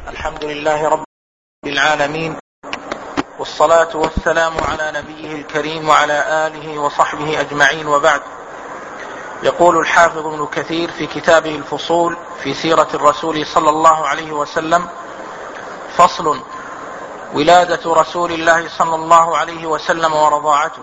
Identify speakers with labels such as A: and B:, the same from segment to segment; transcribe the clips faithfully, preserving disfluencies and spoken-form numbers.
A: الحمد لله رب العالمين، والصلاة والسلام على نبيه الكريم وعلى آله وصحبه أجمعين، وبعد. يقول الحافظ ابن كثير في كتابه الفصول في سيرة الرسول صلى الله عليه وسلم: فصل: ولادة رسول الله صلى الله عليه وسلم ورضاعته.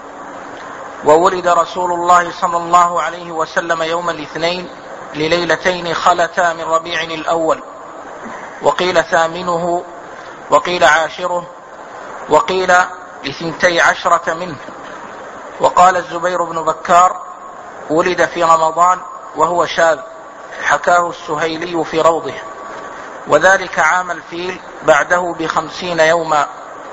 A: وولد رسول الله صلى الله عليه وسلم يوم الاثنين لليلتين خلتا من ربيع الأول، وقيل ثامنه، وقيل عاشره، وقيل لثنتي عشرة منه. وقال الزبير بن بكار: ولد في رمضان وهو شاذ، حكاه السهيلي في روضه، وذلك عام الفيل بعده بخمسين يوما،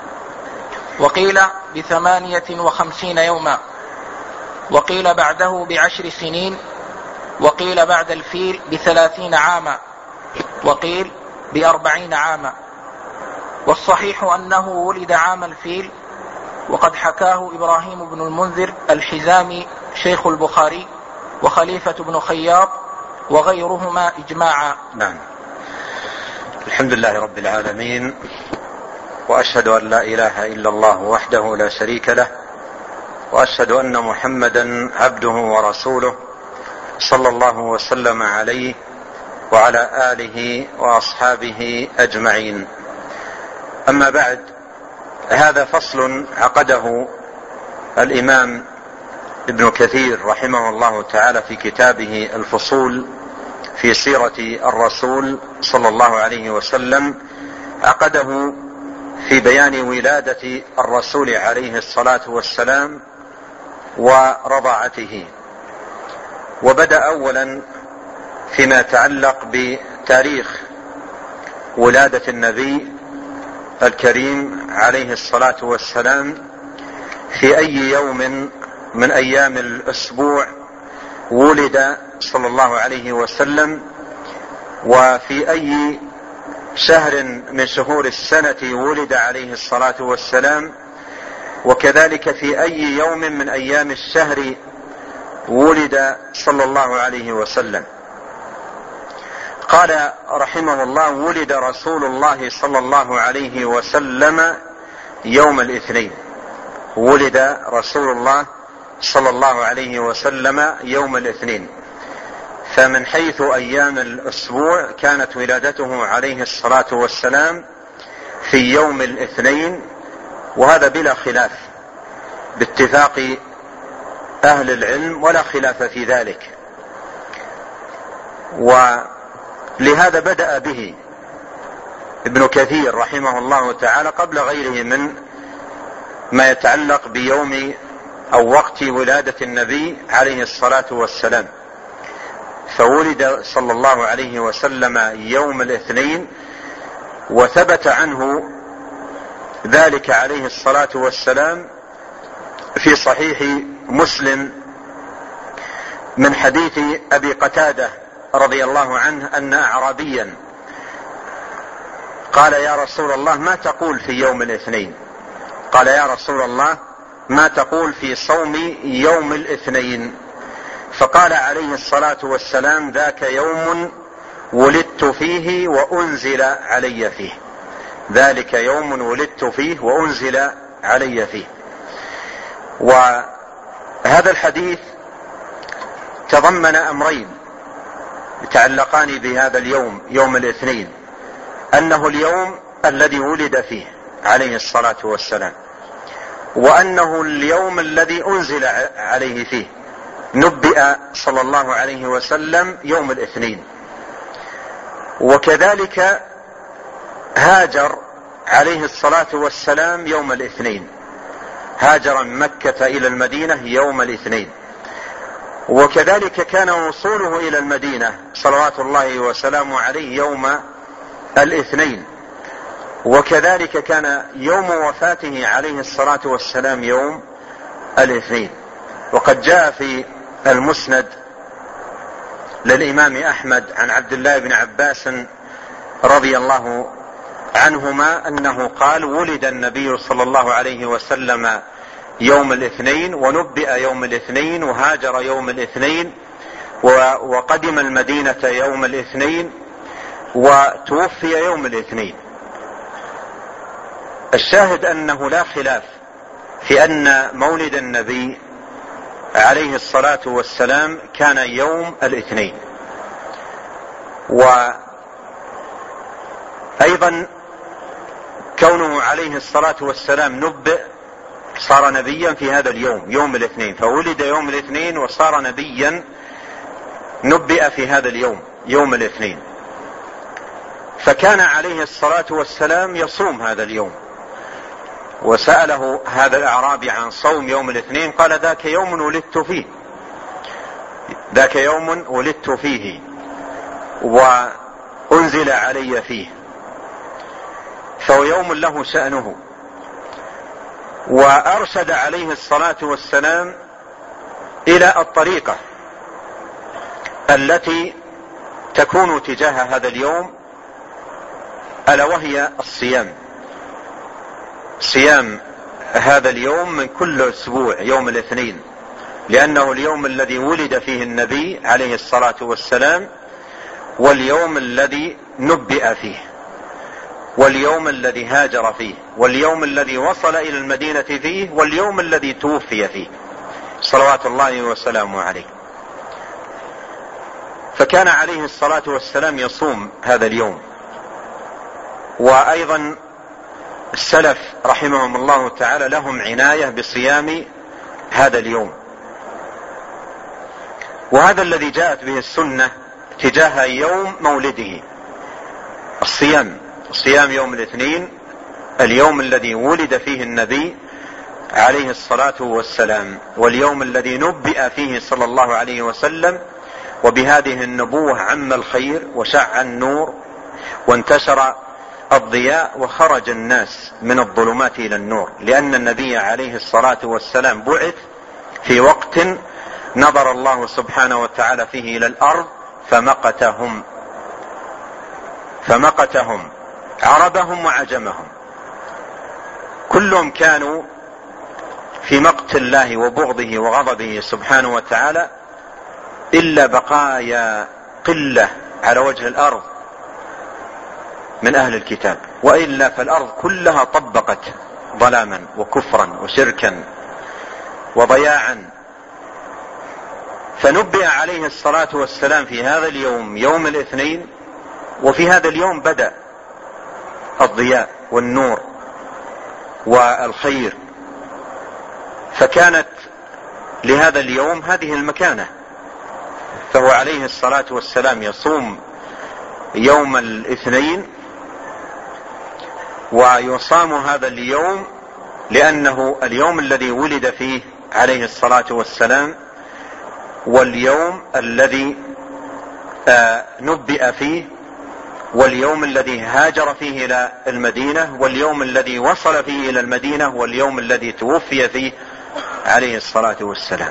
A: وقيل بثمانية وخمسين يوما، وقيل بعده بعشر سنين، وقيل بعد الفيل بثلاثين عاما، وقيل بأربعين عاما. والصحيح أنه ولد عام الفيل، وقد حكاه إبراهيم بن المنذر الحزامي شيخ البخاري وخليفة بن خياط وغيرهما إجماعا.
B: نعم. الحمد لله رب العالمين، وأشهد أن لا إله إلا الله وحده لا شريك له، وأشهد أن محمدا عبده ورسوله صلى الله وسلم عليه وعلى آله وأصحابه أجمعين. أما بعد، هذا فصل عقده الإمام ابن كثير رحمه الله تعالى في كتابه الفصول في سيرة الرسول صلى الله عليه وسلم، عقده في بيان ولادة الرسول عليه الصلاة والسلام ورضاعته. وبدأ أولا فيما يتعلق بتاريخ ولادة النبي الكريم عليه الصلاة والسلام، في أي يوم من أيام الأسبوع ولد صلى الله عليه وسلم، وفي أي شهر من شهور السنة ولد عليه الصلاة والسلام، وكذلك في أي يوم من أيام الشهر ولد صلى الله عليه وسلم. قال رحمه الله: ولد رسول الله صلى الله عليه وسلم يوم الاثنين. ولد رسول الله صلى الله عليه وسلم يوم الاثنين، فمن حيث أيام الأسبوع كانت ولادته عليه الصلاة والسلام في يوم الاثنين، وهذا بلا خلاف باتفاق أهل العلم، ولا خلاف في ذلك. ولهذا بدأ به ابن كثير رحمه الله تعالى قبل غيره من ما يتعلق بيوم أو وقت ولادة النبي عليه الصلاة والسلام. فولد صلى الله عليه وسلم يوم الاثنين، وثبت عنه ذلك عليه الصلاة والسلام في صحيح مسلم من حديث أبي قتادة رضي الله عنه أن أعرابيا قال: يا رسول الله، ما تقول في يوم الاثنين؟ قال: يا رسول الله، ما تقول في صوم يوم الاثنين؟ فقال عليه الصلاة والسلام: ذاك يوم ولدت فيه وأنزل علي فيه. ذلك يوم ولدت فيه وأنزل علي فيه. وهذا الحديث تضمن أمرين يتعلقان بهذا اليوم، يوم الاثنين: أنه اليوم الذي ولد فيه عليه الصلاة والسلام، وأنه اليوم الذي أنزل عليه فيه. نبئ صلى الله عليه وسلم يوم الاثنين. وكذلك هاجر عليه الصلاة والسلام يوم الاثنين، هاجر من مكة إلى المدينة يوم الاثنين. وكذلك كان وصوله إلى المدينة صلوات الله وسلامه عليه يوم الاثنين. وكذلك كان يوم وفاته عليه الصلاة والسلام يوم الاثنين. وقد جاء في المسند للإمام أحمد عن عبد الله بن عباس رضي الله عنهما أنه قال: ولد النبي صلى الله عليه وسلم يوم الاثنين، ونبئ يوم الاثنين، وهاجر يوم الاثنين، وقدم المدينة يوم الاثنين، وتوفي يوم الاثنين. الشاهد أنه لا خلاف في أن مولد النبي عليه الصلاة والسلام كان يوم الاثنين. وأيضا كونه عليه الصلاة والسلام نبئ صار نبيا في هذا اليوم يوم الاثنين، فولد يوم الاثنين وصار نبيا نبئ في هذا اليوم يوم الاثنين. فكان عليه الصلاة والسلام يصوم هذا اليوم، وسأله هذا الأعرابي عن صوم يوم الاثنين قال ذاك يوم ولدت فيه، ذاك يوم ولدت فيه وأنزل علي فيه، فهو يوم له شأنه. وأرشد عليه الصلاة والسلام إلى الطريقة التي تكون تجاه هذا اليوم، ألا وهي الصيام. صيام هذا اليوم من كل أسبوع يوم الاثنين، لأنه اليوم الذي ولد فيه النبي عليه الصلاة والسلام، واليوم الذي نبئ فيه، واليوم الذي هاجر فيه، واليوم الذي وصل إلى المدينة فيه، واليوم الذي توفي فيه صلوات الله وسلامه عليه. فكان عليه الصلاة والسلام يصوم هذا اليوم. وأيضا السلف رحمهم الله تعالى لهم عناية بصيام هذا اليوم، وهذا الذي جاءت به السنة تجاه يوم مولده، الصيام، صيام يوم الاثنين، اليوم الذي ولد فيه النبي عليه الصلاة والسلام، واليوم الذي نبئ فيه صلى الله عليه وسلم، وبهذه النبوة عم الخير وشع النور وانتشر الضياء وخرج الناس من الظلمات إلى النور، لأن النبي عليه الصلاة والسلام بعث في وقت نظر الله سبحانه وتعالى فيه إلى الأرض فمقتهم فمقتهم عربهم وعجمهم، كلهم كانوا في مقت الله وبغضه وغضبه سبحانه وتعالى، إلا بقايا قلة على وجه الأرض من أهل الكتاب، وإلا فالأرض كلها طبقت ظلاما وكفرا وشركا وضياعا. فنبئ عليه الصلاة والسلام في هذا اليوم يوم الاثنين، وفي هذا اليوم بدأ الضياء والنور والخير، فكانت لهذا اليوم هذه المكانة. فهو عليه الصلاة والسلام يصوم يوم الاثنين، ويصام هذا اليوم لأنه اليوم الذي ولد فيه عليه الصلاة والسلام، واليوم الذي آه نبئ فيه، واليوم الذي هاجر فيه إلى المدينة، واليوم الذي وصل فيه إلى المدينة، واليوم الذي توفي فيه عليه الصلاة والسلام.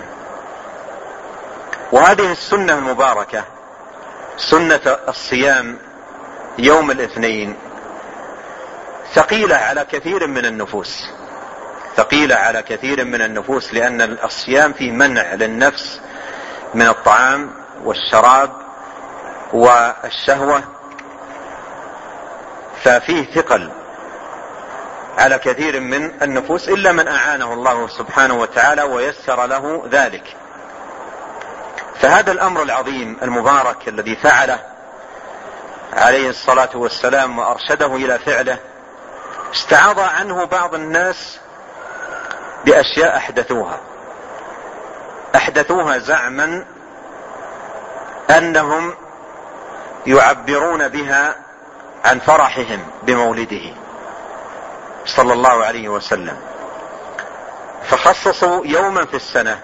B: وهذه السنة المباركة، سنة الصيام يوم الاثنين، ثقيلة على كثير من النفوس، ثقيلة على كثير من النفوس، لأن الصيام فيه منع للنفس من الطعام والشراب والشهوة، ففيه ثقل على كثير من النفوس، إلا من أعانه الله سبحانه وتعالى ويسر له ذلك. فهذا الأمر العظيم المبارك الذي فعله عليه الصلاة والسلام وأرشده إلى فعله، استعاض عنه بعض الناس بأشياء أحدثوها أحدثوها زعما أنهم يعبرون بها عن فرحهم بمولده صلى الله عليه وسلم، فخصصوا يوما في السنة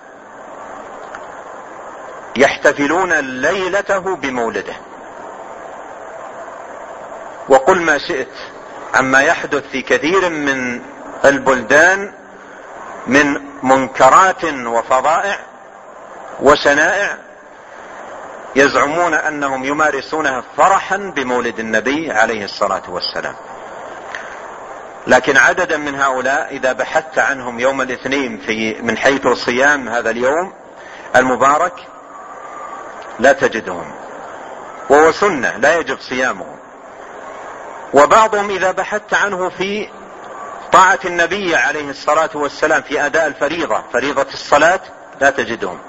B: يحتفلون ليلته بمولده. وقل ما شئت عما يحدث في كثير من البلدان من منكرات وفظائع وشنائع، يزعمون أنهم يمارسونها فرحا بمولد النبي عليه الصلاة والسلام. لكن عددا من هؤلاء إذا بحثت عنهم يوم الاثنين في من حيث صيام هذا اليوم المبارك لا تجدهم، وهو سنة لا يجب صيامه، وبعضهم إذا بحثت عنه في طاعة النبي عليه الصلاة والسلام في أداء الفريضة، فريضة الصلاة، لا تجدهم.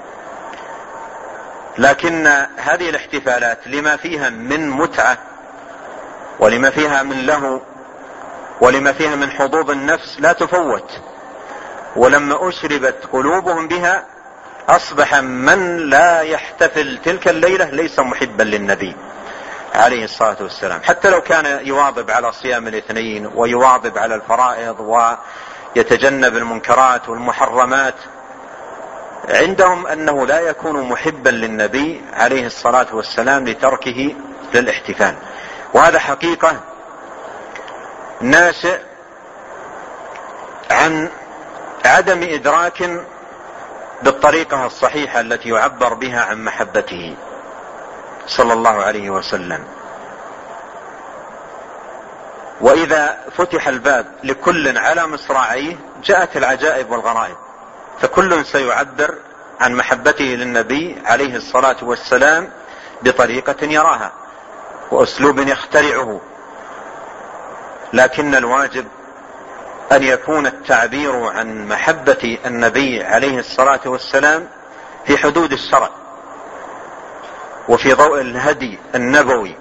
B: لكن هذه الاحتفالات لما فيها من متعة ولما فيها من لهو ولما فيها من حظوظ النفس لا تفوت، ولما أشربت قلوبهم بها أصبح من لا يحتفل تلك الليلة ليس محبا للنبي عليه الصلاة والسلام، حتى لو كان يواظب على صيام الاثنين ويواظب على الفرائض ويتجنب المنكرات والمحرمات، عندهم أنه لا يكون محبا للنبي عليه الصلاة والسلام لتركه للاحتفال. وهذا حقيقة ناشئ عن عدم إدراك بالطريقة الصحيحة التي يعبر بها عن محبته صلى الله عليه وسلم. وإذا فتح الباب لكل على مصراعيه جاءت العجائب والغرائب، فكل سيعبر عن محبته للنبي عليه الصلاة والسلام بطريقة يراها وأسلوب يخترعه، لكن الواجب أن يكون التعبير عن محبة النبي عليه الصلاة والسلام في حدود الشرع وفي ضوء الهدي النبوي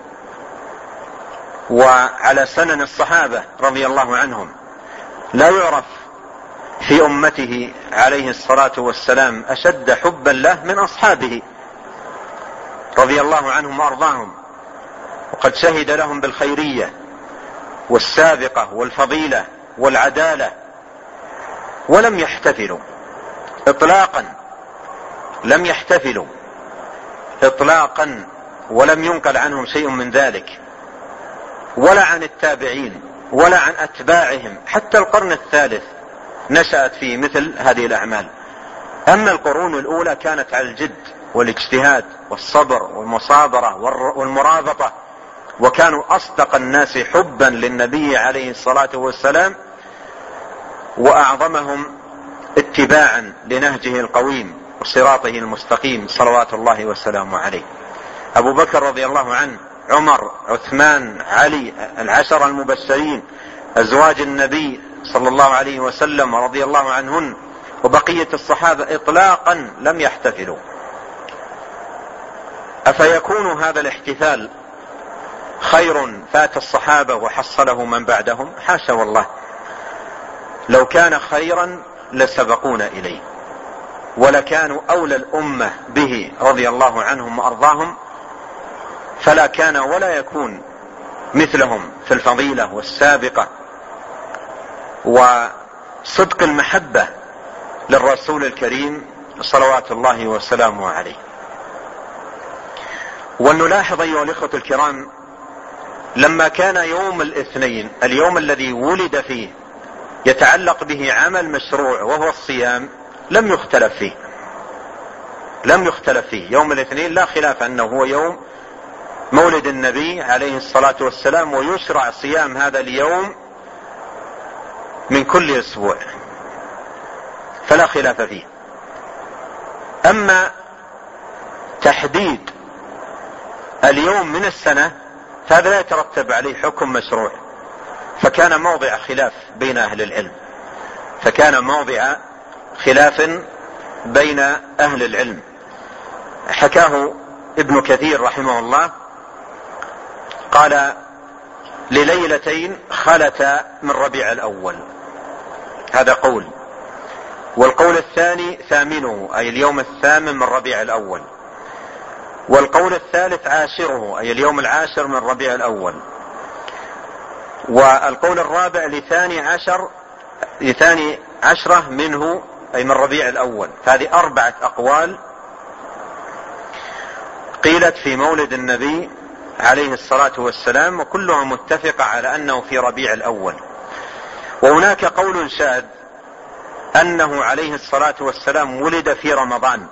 B: وعلى سنن الصحابة رضي الله عنهم. لا يعرف في أمته عليه الصلاة والسلام أشد حبا له من أصحابه رضي الله عنهم وأرضاهم، وقد شهد لهم بالخيرية والسابقة والفضيلة والعدالة، ولم يحتفلوا إطلاقا، لم يحتفلوا إطلاقا، ولم ينقل عنهم شيء من ذلك، ولا عن التابعين ولا عن أتباعهم. حتى القرن الثالث نشأت فيه مثل هذه الأعمال. أما القرون الأولى كانت على الجد والاجتهاد والصبر والمصابرة والمرابطة، وكانوا أصدق الناس حبا للنبي عليه الصلاة والسلام وأعظمهم اتباعا لنهجه القويم وصراطه المستقيم صلوات الله وسلامه عليه. أبو بكر رضي الله عنه، عمر، عثمان، علي، العشر المبشرين، أزواج النبي صلى الله عليه وسلم رضي الله عنهن، وبقية الصحابة إطلاقا لم يحتفلوا. أفيكون هذا الاحتفال خير فات الصحابة وحصله من بعدهم؟ حاشا والله، لو كان خيرا لسبقونا إليه ولكانوا أولى الأمة به رضي الله عنهم وأرضاهم، فلا كان ولا يكون مثلهم في الفضيلة والسابقة وصدق المحبة للرسول الكريم صلوات الله وسلامه عليه. ونلاحظ أيها الإخوة الكرام، لما كان يوم الاثنين اليوم الذي ولد فيه يتعلق به عمل مشروع وهو الصيام، لم يختلف فيه لم يختلف فيه يوم الاثنين لا خلاف أنه هو يوم مولد النبي عليه الصلاة والسلام، ويشرع صيام هذا اليوم من كل أسبوع، فلا خلاف فيه. أما تحديد اليوم من السنة فهذا لا يترتب عليه حكم مشروع، فكان موضع خلاف بين أهل العلم فكان موضع خلاف بين أهل العلم. حكاه ابن كثير رحمه الله، قال: لليلتين خلتا من ربيع الأول، هذا قول. والقول الثاني ثامنه، أي اليوم الثامن من ربيع الأول. والقول الثالث عاشره، أي اليوم العاشر من ربيع الأول. والقول الرابع لثاني عشر لثاني عشرة منه، أي من ربيع الأول. فهذه أربعة أقوال قيلت في مولد النبي عليه الصلاة والسلام، وكلها متفقة على أنه في ربيع الأول. وهناك قول شاذ أنه عليه الصلاة والسلام ولد في رمضان،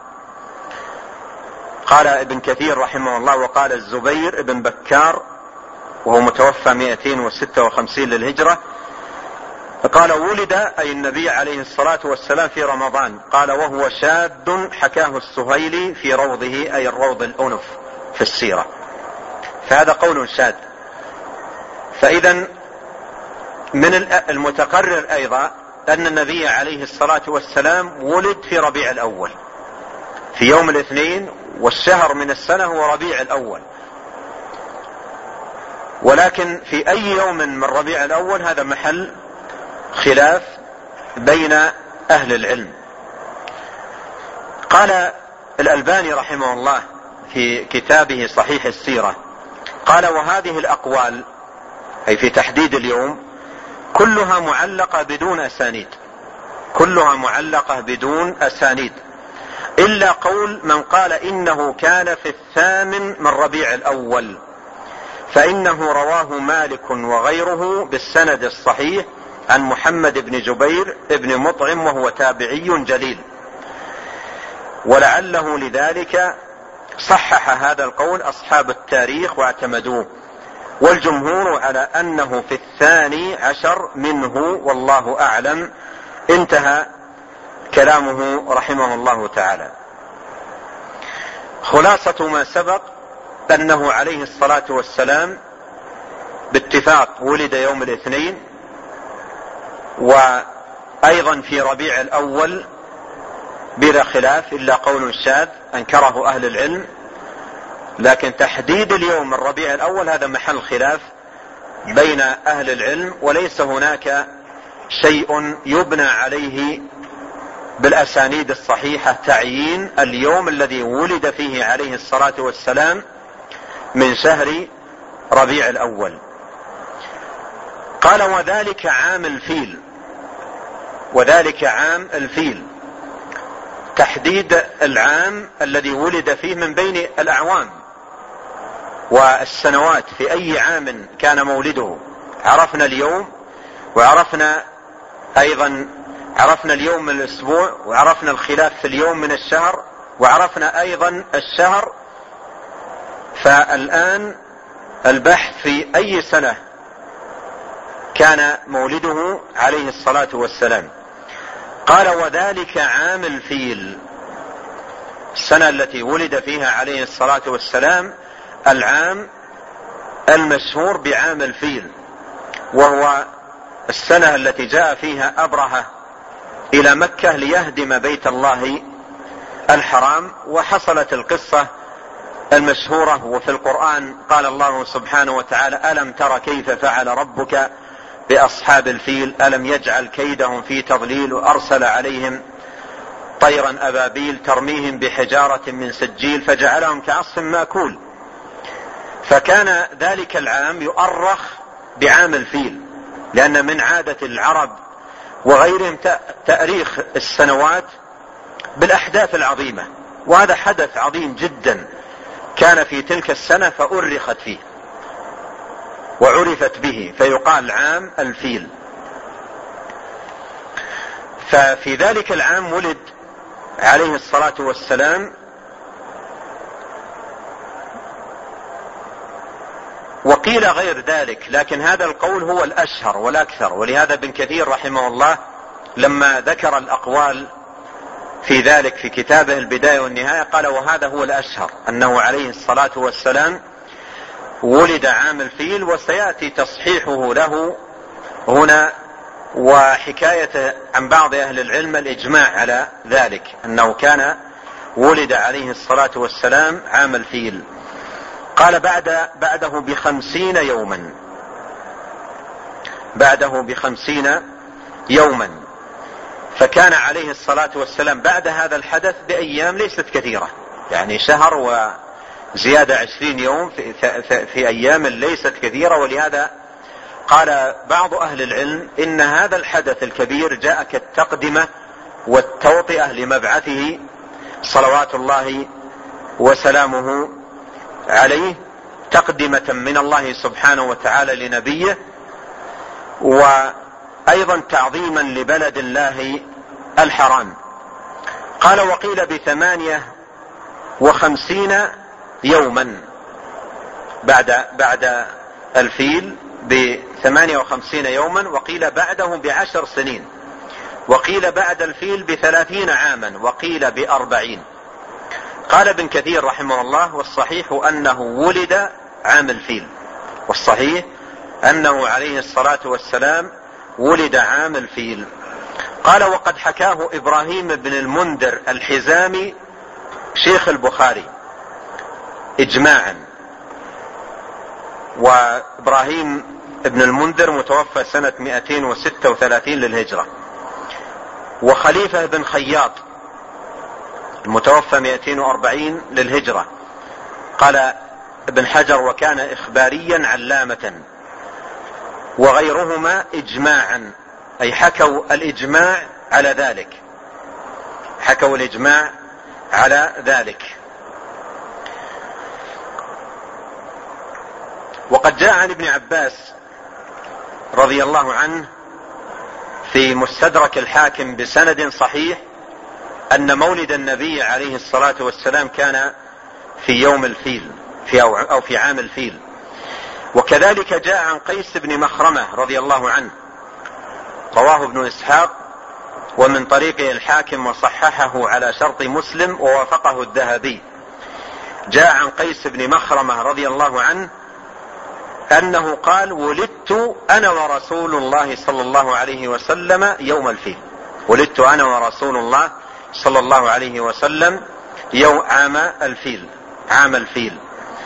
B: قال ابن كثير رحمه الله، وقال الزبير ابن بكار وهو متوفى مئتين وستة وخمسين للهجرة، قال ولد أي النبي عليه الصلاة والسلام في رمضان، قال وهو شاذ حكاه السهيلي في روضه، أي الروض الأنف في السيرة. فهذا قول شاذ. فإذا من المتقرر أيضا أن النبي عليه الصلاة والسلام ولد في ربيع الأول في يوم الاثنين، والشهر من السنة هو ربيع الأول. ولكن في أي يوم من ربيع الأول هذا محل خلاف بين أهل العلم. قال الألباني رحمه الله في كتابه صحيح السيرة، قال: وهذه الأقوال أي في تحديد اليوم كلها معلقة بدون أسانيد، كلها معلقة بدون أسانيد إلا قول من قال إنه كان في الثامن من ربيع الأول، فإنه رواه مالك وغيره بالسند الصحيح عن محمد بن جبير بن مطعم وهو تابعي جليل، ولعله لذلك صحح هذا القول أصحاب التاريخ واعتمدوه، والجمهور على أنه في الثاني عشر منه والله أعلم. انتهى كلامه رحمه الله تعالى. خلاصة ما سبق أنه عليه الصلاة والسلام باتفاق ولد يوم الاثنين، وأيضا في ربيع الأول بلا خلاف إلا قول شاذ أنكره أهل العلم، لكن تحديد اليوم من ربيع الأول هذا محل خلاف بين أهل العلم، وليس هناك شيء يبنى عليه بالأسانيد الصحيحة تعيين اليوم الذي ولد فيه عليه الصلاة والسلام من شهر ربيع الأول. قال: وذلك عام الفيل، وذلك عام الفيل تحديد العام الذي ولد فيه من بين الأعوام والسنوات، في أي عام كان مولده. عرفنا اليوم، وعرفنا أيضا عرفنا اليوم من الأسبوع، وعرفنا الخلاف في اليوم من الشهر، وعرفنا أيضا الشهر. فالآن البحث في أي سنة كان مولده عليه الصلاة والسلام. قال: وذلك عام الفيل، السنة التي ولد فيها عليه الصلاة والسلام العام المشهور بعام الفيل، وهو السنة التي جاء فيها أبرهة إلى مكة ليهدم بيت الله الحرام. وحصلت القصة المشهورة، وفي القرآن قال الله سبحانه وتعالى: ألم تر كيف فعل ربك بأصحاب الفيل ألم يجعل كيدهم في تضليل وأرسل عليهم طيرا أبابيل ترميهم بحجارة من سجيل فجعلهم كعصف مأكول. فكان ذلك العام يؤرخ بعام الفيل، لأن من عادة العرب وغيرهم تأريخ السنوات بالأحداث العظيمة، وهذا حدث عظيم جدا كان في تلك السنة فأرخت فيه وعرفت به، فيقال عام الفيل. ففي ذلك العام ولد عليه الصلاة والسلام، وقيل غير ذلك، لكن هذا القول هو الأشهر والأكثر. ولهذا ابن كثير رحمه الله لما ذكر الأقوال في ذلك في كتابه البداية والنهاية قال: وهذا هو الأشهر، أنه عليه الصلاة والسلام ولد عام الفيل. وسيأتي تصحيحه له هنا، وحكاية عن بعض أهل العلم الإجماع على ذلك، أنه كان ولد عليه الصلاة والسلام عام الفيل. قال: بعد بعده بخمسين يوما، بعده بخمسين يوما. فكان عليه الصلاة والسلام بعد هذا الحدث بأيام ليست كثيرة، يعني شهر وزيادة عشرين يوم في, في أيام ليست كثيرة. ولهذا قال بعض أهل العلم إن هذا الحدث الكبير جاء كالتقدمة والتوطئة لمبعثه صلوات الله وسلامه عليه، تقدمة من الله سبحانه وتعالى لنبيه، وأيضا تعظيما لبلد الله الحرام. قال: وقيل بثمانية وخمسين يوما، بعد بعد الفيل بثمانية وخمسين يوما، وقيل بعده بعشر سنين، وقيل بعد الفيل بثلاثين عاما، وقيل بأربعين. قال ابن كثير رحمه الله: والصحيح أنه ولد عام الفيل، والصحيح أنه عليه الصلاة والسلام ولد عام الفيل. قال: وقد حكاه إبراهيم بن المنذر الحزامي شيخ البخاري إجماعا. وإبراهيم بن المنذر متوفى سنة مئتين وستة وثلاثين للهجرة، وخليفة بن خياط المتوفى مئتين وأربعين للهجرة. قال ابن حجر: وكان إخباريا علامة. وغيرهما إجماعا، أي حكوا الإجماع على ذلك، حكوا الإجماع على ذلك. وقد جاء عن ابن عباس رضي الله عنه في مستدرك الحاكم بسند صحيح أن مولد النبي عليه الصلاة والسلام كان في يوم الفيل في أو في عام الفيل. وكذلك جاء عن قيس بن مخرمة رضي الله عنه، رواه ابن إسحاق ومن طريقه الحاكم وصححه على شرط مسلم ووافقه الذهبي. جاء عن قيس بن مخرمة رضي الله عنه أنه قال: ولدت أنا ورسول الله صلى الله عليه وسلم يوم الفيل. ولدت أنا ورسول الله صلى الله عليه وسلم يوم عام الفيل عام الفيل.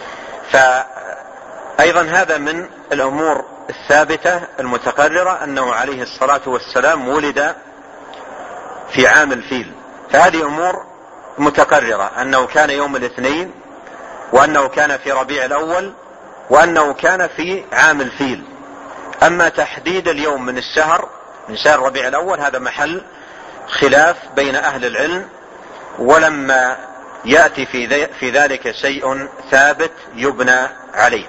B: فأيضا هذا من الأمور الثابتة المتقررة أنه عليه الصلاة والسلام ولد في عام الفيل. فهذه أمور متقررة، أنه كان يوم الاثنين، وأنه كان في ربيع الأول، وأنه كان في عام الفيل. أما تحديد اليوم من الشهر من شهر ربيع الأول هذا محل خلاف بين أهل العلم، ولما يأتي في ذلك شيء ثابت يبنى عليه.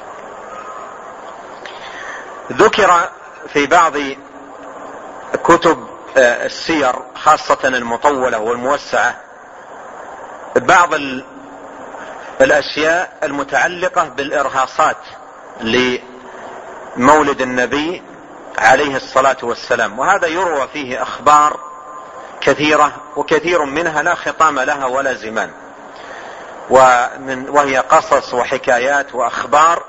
B: ذكر في بعض كتب السير خاصة المطولة والموسعة بعض الأشياء المتعلقة بالإرهاصات لمولد النبي عليه الصلاة والسلام، وهذا يروى فيه أخبار كثيرة، وكثير منها لا خطام لها ولا زمان، ومن وهي قصص وحكايات وأخبار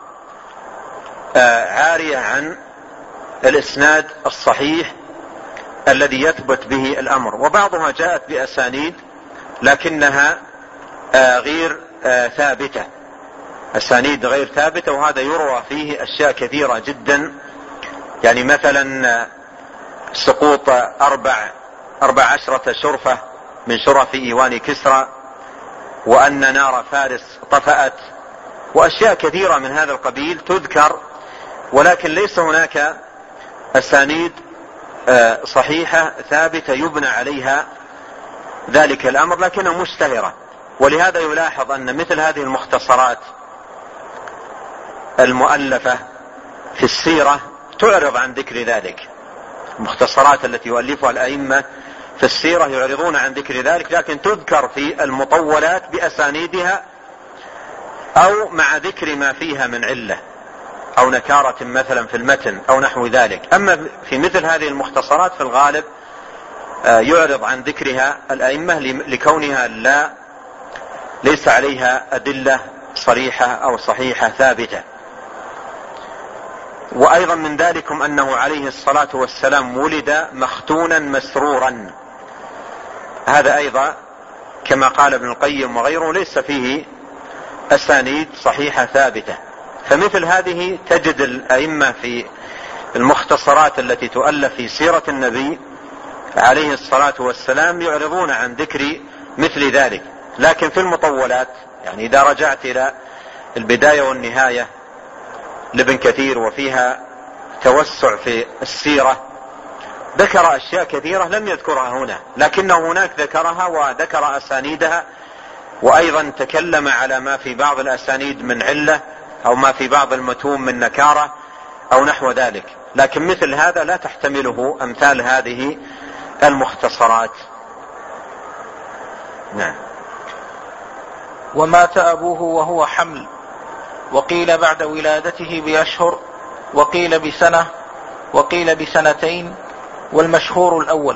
B: عارية عن الإسناد الصحيح الذي يثبت به الأمر. وبعضها جاءت بأسانيد لكنها غير ثابتة، أسانيد غير ثابتة، وهذا يروى فيه أشياء كثيرة جدا. يعني مثلا سقوط أربع أربع عشرة شرفة من شرف إيوان كسرى، وأن نار فارس طفأت، وأشياء كثيرة من هذا القبيل تذكر، ولكن ليس هناك أسانيد صحيحة ثابتة يبنى عليها ذلك الأمر، لكنها مشتهرة. ولهذا يلاحظ أن مثل هذه المختصرات المؤلفة في السيرة تعرض عن ذكر ذلك. المختصرات التي يؤلفها الأئمة في السيرة يعرضون عن ذكر ذلك، لكن تذكر في المطولات بأسانيدها أو مع ذكر ما فيها من علة أو نكارة مثلا في المتن أو نحو ذلك. أما في مثل هذه المختصرات في الغالب يعرض عن ذكرها الأئمة لكونها لا ليس عليها أدلة صريحة أو صحيحة ثابتة. وأيضا من ذلكم أنه عليه الصلاة والسلام ولد مختونا مسرورا، هذا أيضا كما قال ابن القيم وغيره ليس فيه أسانيد صحيحة ثابتة. فمثل هذه تجد الأئمة في المختصرات التي تؤلف في سيرة النبي عليه الصلاة والسلام يعرضون عن ذكر مثل ذلك. لكن في المطولات، يعني إذا رجعت إلى البداية والنهاية لابن كثير وفيها توسع في السيرة، ذكر أشياء كثيرة لم يذكرها هنا، لكنه هناك ذكرها وذكر أسانيدها، وأيضا تكلم على ما في بعض الأسانيد من علة أو ما في بعض المتون من نكارة أو نحو ذلك. لكن مثل هذا لا تحتمله أمثال هذه المختصرات. نعم.
A: ومات أبوه وهو حمل، وقيل بعد ولادته بأشهر، وقيل بسنة، وقيل بسنتين، والمشهور الأول.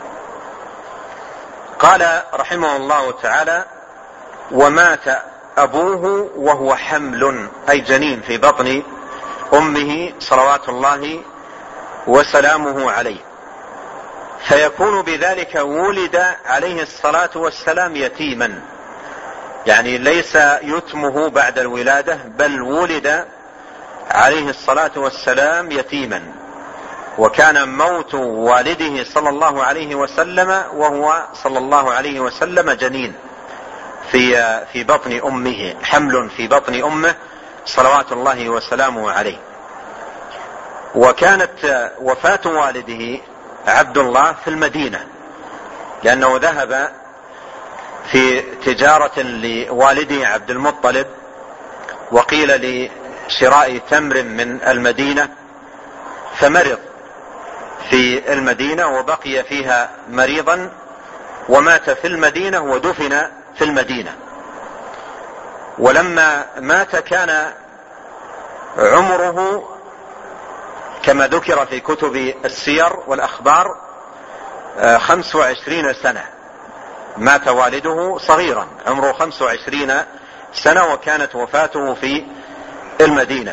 B: قال رحمه الله تعالى: ومات أبوه وهو حمل، أي جنين في بطن أمه صلوات الله وسلامه عليه، فيكون بذلك ولد عليه الصلاة والسلام يتيما، يعني ليس يتمه بعد الولادة، بل ولد عليه الصلاة والسلام يتيما. وكان موت والده صلى الله عليه وسلم وهو صلى الله عليه وسلم جنين في في بطن أمه، حمل في بطن أمه صلوات الله وسلامه عليه. وكانت وفاة والده عبد الله في المدينة، لأنه ذهب في تجارة لوالده عبد المطلب، وقيل لشراء تمر من المدينة، فمرض في المدينة وبقي فيها مريضا، ومات في المدينة ودفن في المدينة. ولما مات كان عمره كما ذكر في كتب السير والأخبار خمس وعشرين سنة، مات والده صغيرا عمره خمس وعشرين سنة، وكانت وفاته في المدينة.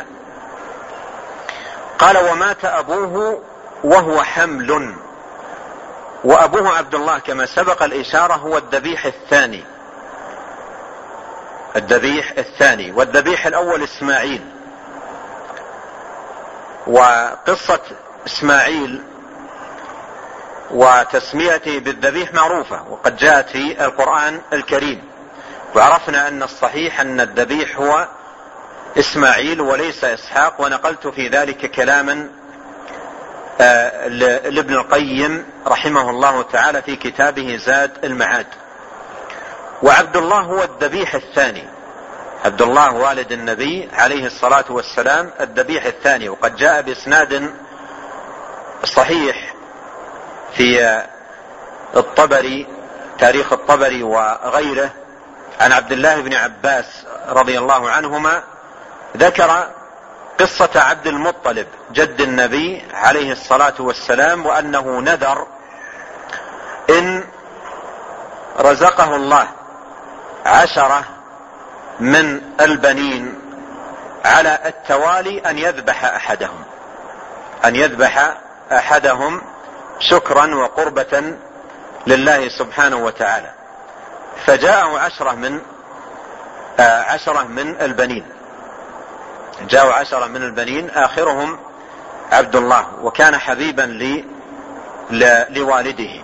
B: قال ومات أبوه وهو حمل، وأبوه عبد الله كما سبق الإشارة هو الذبيح الثاني، الذبيح الثاني والذبيح الأول إسماعيل. وقصة إسماعيل وتسميته بالذبيح معروفة، وقد جاءت في القرآن الكريم، وعرفنا أن الصحيح أن الذبيح هو إسماعيل وليس إسحاق، ونقلت في ذلك كلاما لابن القيم رحمه الله تعالى في كتابه زاد المعاد. وعبد الله هو الذبيح الثاني، عبد الله والد النبي عليه الصلاة والسلام الذبيح الثاني، وقد جاء بإسناد صحيح في الطبري تاريخ الطبري وغيره عن عبد الله بن عباس رضي الله عنهما، ذكر قصة عبد المطلب جد النبي عليه الصلاة والسلام، وأنه نذر إن رزقه الله عشرة من البنين على التوالي أن يذبح أحدهم أن يذبح أحدهم شكرا وقربة لله سبحانه وتعالى. فجاءوا عشرة من عشرة من البنين جاءوا عشرة من البنين آخرهم عبد الله، وكان حبيبا لي لوالده.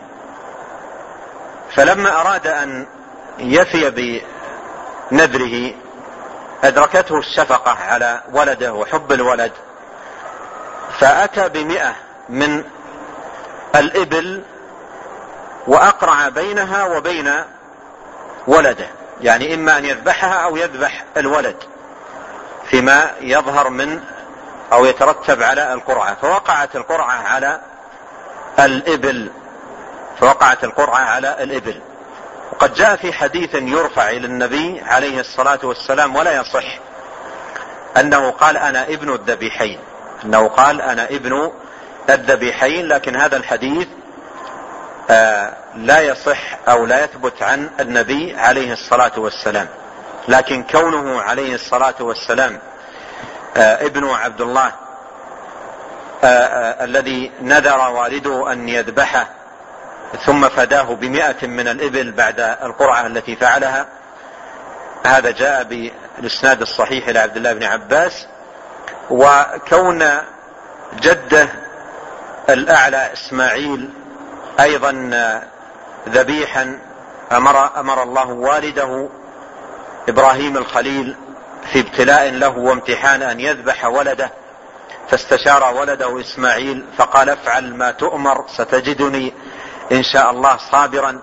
B: فلما أراد أن يفي بنذره أدركته الشفقة على ولده وحب الولد، فأتى بمئة من الإبل وأقرع بينها وبين ولده، يعني إما أن يذبحها أو يذبح الولد فيما يظهر من أو يترتب على القرعة. فوقعت القرعة على الإبل فوقعت القرعة على الإبل. وقد جاء في حديث يرفع إلى النبي عليه الصلاة والسلام ولا يصح أنه قال أنا ابن الذبيحين أنه قال أنا ابن الذبيحين لكن هذا الحديث آه لا يصح أو لا يثبت عن النبي عليه الصلاة والسلام. لكن كونه عليه الصلاة والسلام آه ابن عبد الله آه آه الذي نذر والده أن يذبحه ثم فداه بمئة من الإبل بعد القرعة التي فعلها، هذا جاء بالإسناد الصحيح إلى عبد الله بن عباس. وكون جده الأعلى إسماعيل أيضا ذبيحا، أمر, أمر الله والده إبراهيم الخليل في ابتلاء له وامتحان أن يذبح ولده، فاستشار ولده إسماعيل فقال افعل ما تؤمر ستجدني إن شاء الله صابرا،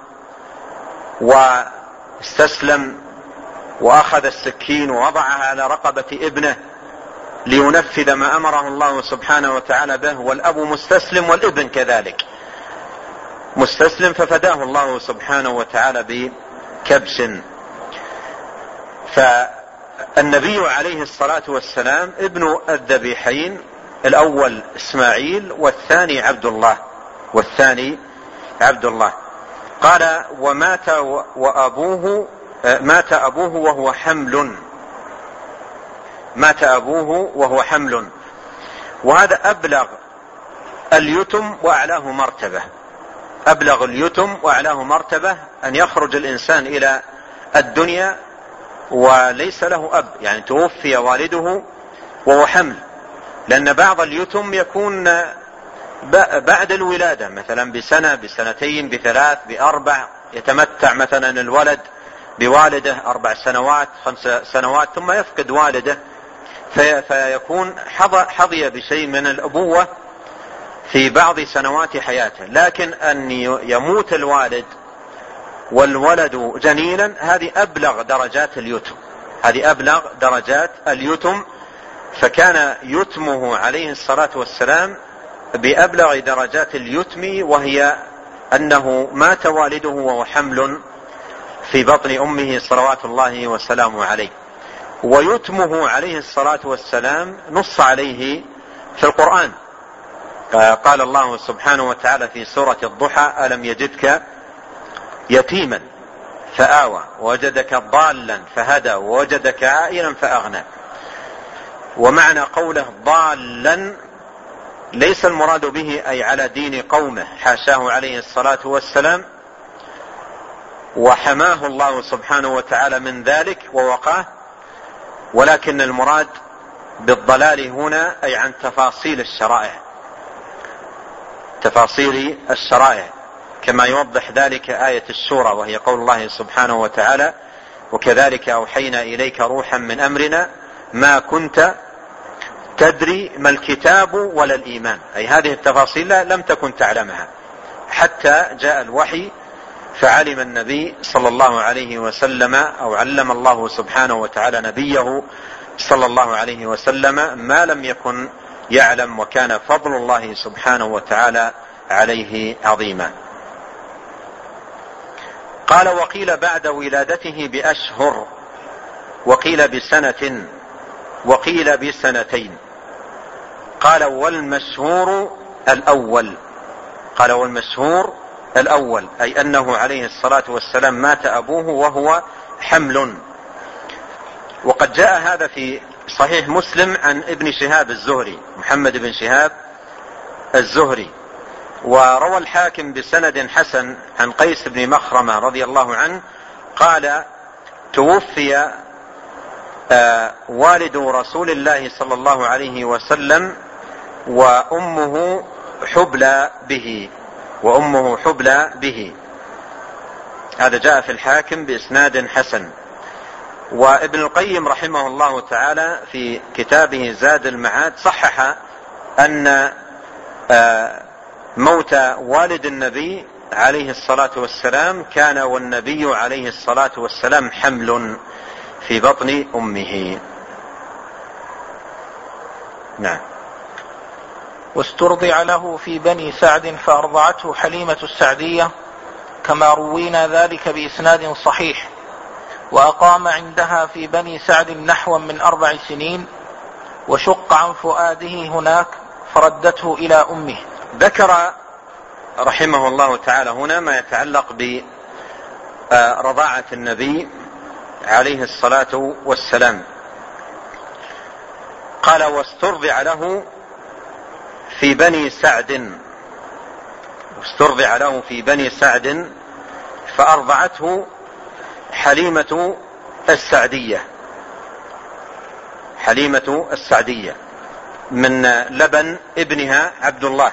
B: واستسلم وأخذ السكين ووضعها على رقبة ابنه لينفذ ما أمره الله سبحانه وتعالى به، والأب مستسلم والابن كذلك مستسلم، ففداه الله سبحانه وتعالى بكبش. فالنبي عليه الصلاة والسلام ابن الذبيحين، الأول إسماعيل والثاني عبد الله والثاني عبد الله. قال ومات وأبوه مات أبوه وهو حمل مات أبوه وهو حمل وهذا أبلغ اليتم وأعلاه مرتبة. أبلغ اليتم وأعلاه مرتبة أن يخرج الإنسان إلى الدنيا وليس له أب، يعني توفي والده وهو حمل، لأن بعض اليتم يكون بعد الولادة مثلا بسنة بسنتين بثلاث بأربع، يتمتع مثلا الولد بوالده أربع سنوات خمس سنوات ثم يفقد والده، فيكون حظي بشيء من الأبوة في بعض سنوات حياته. لكن أن يموت الوالد والولد جنينا هذه أبلغ درجات اليتم، هذه أبلغ درجات اليتم. فكان يتمه عليه الصلاة والسلام بأبلغ درجات اليتم، وهي أنه مات والده وهو حمل في بطن أمه صلوات الله وسلامه عليه. ويتمه عليه الصلاة والسلام نص عليه في القرآن، قال الله سبحانه وتعالى في سورة الضحى: ألم يجدك يتيما فآوى ووجدك ضالا فهدى ووجدك عائلا فأغنى. ومعنى قوله ضالا ليس المراد به أي على دين قومه، حاشاه عليه الصلاة والسلام، وحماه الله سبحانه وتعالى من ذلك ووقاه، ولكن المراد بالضلال هنا أي عن تفاصيل الشرائع، تفاصيل الشرائع، كما يوضح ذلك آية الشورى، وهي قول الله سبحانه وتعالى: وكذلك أوحينا إليك روحا من أمرنا ما كنت تدري ما الكتاب ولا الإيمان. أي هذه التفاصيل لم تكن تعلمها حتى جاء الوحي، فعلم النبي صلى الله عليه وسلم أو علم الله سبحانه وتعالى نبيه صلى الله عليه وسلم ما لم يكن يعلم، وكان فضل الله سبحانه وتعالى عليه عظيما. قال: وقيل بعد ولادته بأشهر، وقيل بسنة، وقيل بسنتين. قال: والمشهور الأول. قال: والمشهور الأول، أي أنه عليه الصلاة والسلام مات أبوه وهو حمل. وقد جاء هذا في صحيح مسلم عن ابن شهاب الزهري، محمد بن شهاب الزهري، وروى الحاكم بسند حسن عن قيس بن مخرمة رضي الله عنه قال: توفي آه والد رسول الله صلى الله عليه وسلم وأمه حبلى به، وأمه حبلى به. هذا جاء في الحاكم بإسناد حسن. وابن القيم رحمه الله تعالى في كتابه زاد المعاد صحح أن آه موت والد النبي عليه الصلاة والسلام كان والنبي عليه الصلاة والسلام حمل في بطن أمه. نعم.
A: واسترضع له في بني سعد فأرضعته حليمة السعدية، كما روينا ذلك بإسناد صحيح. وأقام عندها في بني سعد نحوا من أربع سنين، وشق عن فؤاده هناك فردته إلى أمه.
B: ذكر رحمه الله تعالى هنا ما يتعلق برضاعة النبي عليه الصلاة والسلام. قال: واسترضع له في بني سعد، واسترضع له في بني سعد فأرضعته حليمة السعدية، حليمة السعدية من لبن ابنها عبد الله.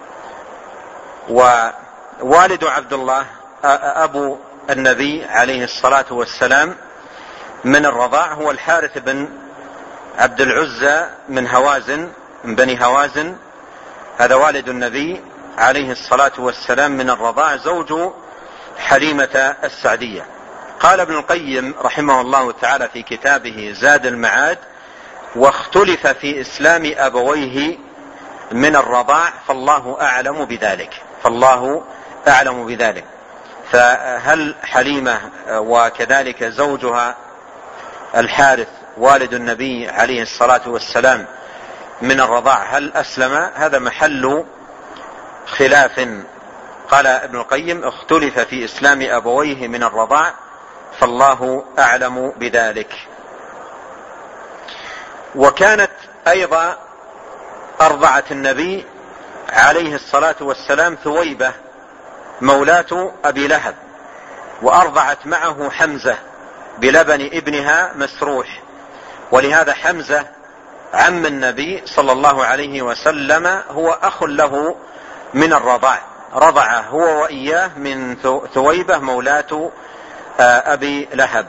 B: ووالد عبد الله أبو النبي عليه الصلاة والسلام من الرضاع هو الحارث بن عبد العزى من هوازن، من بني هوازن. هذا والد النبي عليه الصلاة والسلام من الرضاع، زوج حليمة السعدية. قال ابن القيم رحمه الله تعالى في كتابه زاد المعاد: واختلف في إسلام أبويه من الرضاع فالله أعلم بذلك، فالله أعلم بذلك. فهل حليمة وكذلك زوجها الحارث والد النبي عليه الصلاة والسلام من الرضاع هل أسلم؟ هذا محل خلاف. قال ابن القيم: اختلف في إسلام أبويه من الرضاع فالله أعلم بذلك. وكانت أيضا أرضعت النبي عليه الصلاة والسلام ثويبة مولاة أبي لهب، وأرضعت معه حمزة بلبن ابنها مسروح، ولهذا حمزة عم النبي صلى الله عليه وسلم هو أخ له من الرضاع، رضع هو وإياه من ثويبة مولاة أبي لهب.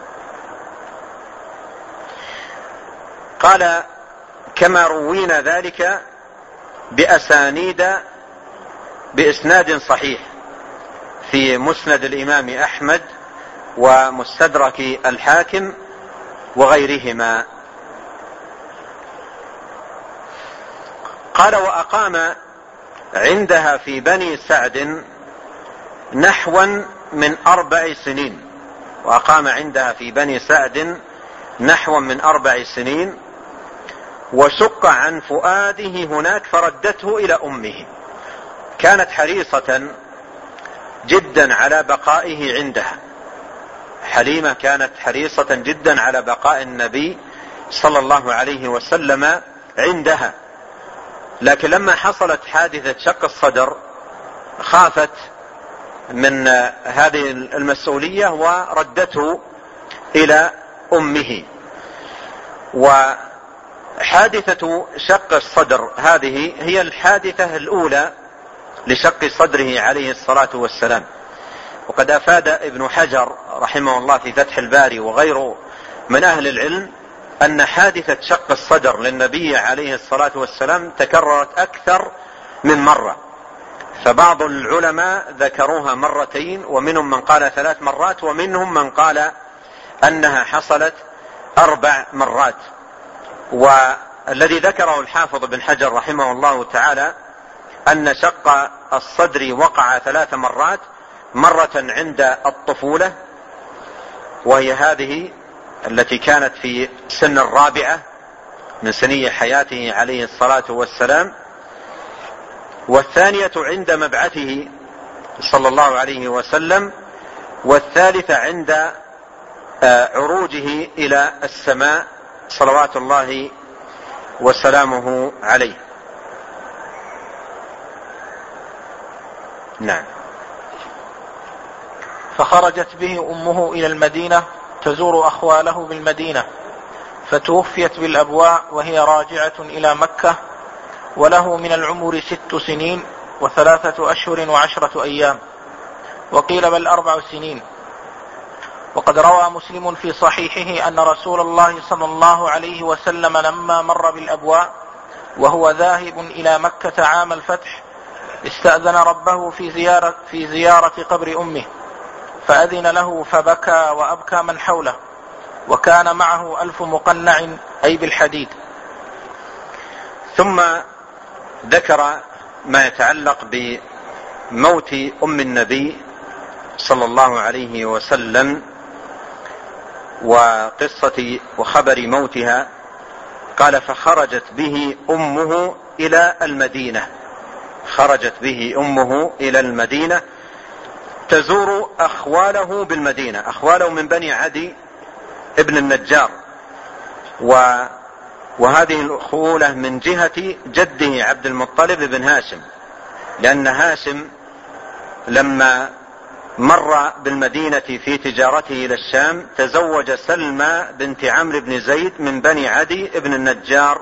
B: قال كما روينا ذلك بأسانيد بإسناد صحيح في مسند الإمام أحمد ومستدرك الحاكم وغيرهما. قال وأقام عندها في بني سعد نحوا من أربع سنين، وأقام عندها في بني سعد نحوا من أربع سنين، وشق عن فؤاده هناك فردته إلى أمه. كانت حريصة جدا على بقائه عندها، حليمة كانت حريصة جدا على بقاء النبي صلى الله عليه وسلم عندها، لكن لما حصلت حادثة شق الصدر خافت من هذه المسؤولية وردته إلى أمه. وحادثة شق الصدر هذه هي الحادثة الأولى لشق صدره عليه الصلاة والسلام. وقد أفاد ابن حجر رحمه الله في فتح الباري وغيره من أهل العلم أن حادثة شق الصدر للنبي عليه الصلاة والسلام تكررت أكثر من مرة، فبعض العلماء ذكروها مرتين، ومنهم من قال ثلاث مرات، ومنهم من قال أنها حصلت أربع مرات. والذي ذكره الحافظ بن حجر رحمه الله تعالى أن شق الصدر وقع ثلاث مرات، مرة عند الطفولة وهي هذه التي كانت في سن الرابعة من سني حياته عليه الصلاة والسلام، والثانية عند مبعثه صلى الله عليه وسلم، والثالثة عند عروجه إلى السماء صلوات الله وسلامه عليه. نعم.
A: فخرجت به أمه إلى المدينة تزور أخواله بالمدينة، فتوفيت بالأبواء وهي راجعة إلى مكة، وله من العمر ست سنين وثلاثة أشهر وعشرة أيام، وقيل بل أربع سنين. وقد روى مسلم في صحيحه أن رسول الله صلى الله عليه وسلم لما مر بالأبواء وهو ذاهب إلى مكة عام الفتح استأذن ربه في زيارة, في زيارة قبر أمه، فأذن له فبكى وأبكى من حوله، وكان معه ألف مقنع أي بالحديد.
B: ثم ذكر ما يتعلق بموت أم النبي صلى الله عليه وسلم وقصة وخبر موتها. قال فخرجت به أمه إلى المدينة، خرجت به أمه إلى المدينة تزور أخواله بالمدينة. أخواله من بني عدي ابن النجار، وهذه الأخولة من جهة جده عبد المطلب بن هاشم، لأن هاشم لما مر بالمدينة في تجارته إلى الشام تزوج سلمى بنت عمرو بن زيد من بني عدي ابن النجار،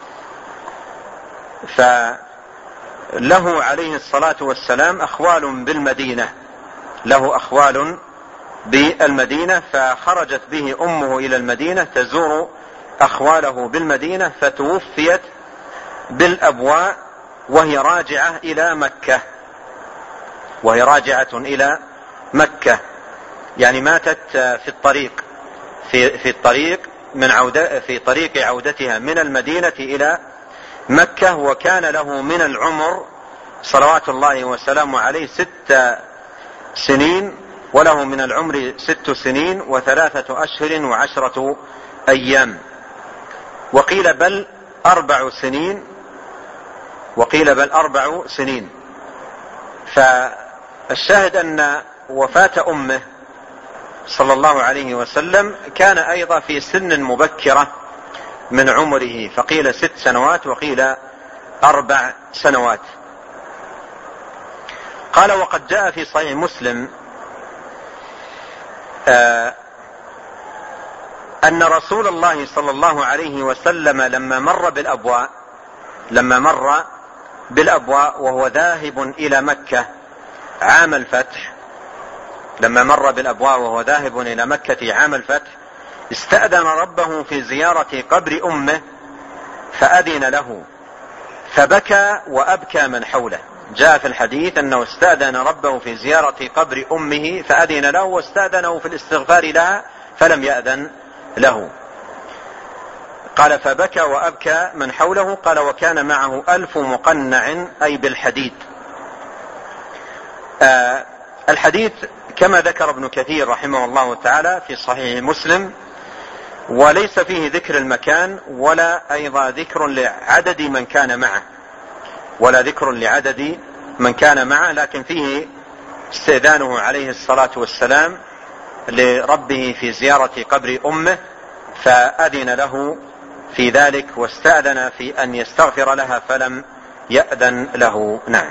B: فله عليه الصلاة والسلام أخوال بالمدينة، له أخوال بالمدينة، فخرجت به أمه إلى المدينة تزور أخواله بالمدينة، فتوفيت بالأبواء وهي راجعة إلى مكة، وهي راجعة إلى مكة، يعني ماتت في الطريق في في الطريق من عودة في طريق عودتها من المدينة إلى مكة. وكان له من العمر صلوات الله وسلامه عليه ست سنين، وله من العمر ست سنين وثلاثة أشهر وعشرة أيام، وقيل بل أربع سنين وقيل بل أربع سنين. فالشاهد أن وفاة أمه صلى الله عليه وسلم كان أيضا في سن مبكرة من عمره، فقيل ست سنوات وقيل أربع سنوات. قال وقد جاء في صحيح مسلم آه أن رسول الله صلى الله عليه وسلم لما مر بالأبواء لما مر بالأبواء وهو ذاهب إلى مكة عام الفتح لما مر بالأبواء وهو ذاهب إلى مكة عام الفتح استأذن ربه في زيارة قبر أمه فأذن له فبكى وأبكى من حوله. جاء في الحديث أنه استأذن ربه في زيارة قبر أمه فأذن له واستأذنه في الاستغفار لها فلم يأذن له. قال فبكى وأبكى من حوله. قال وكان معه ألف مقنع أي بالحديد. آه الحديث كما ذكر ابن كثير رحمه الله تعالى في صحيح مسلم وليس فيه ذكر المكان ولا أيضا ذكر لعدد من كان معه ولا ذكر لعدد من كان معه لكن فيه استئذانه عليه الصلاة والسلام لربه في زيارة قبر أمه فأذن له في ذلك واستأذن في أن يستغفر لها فلم يأذن له. نعم.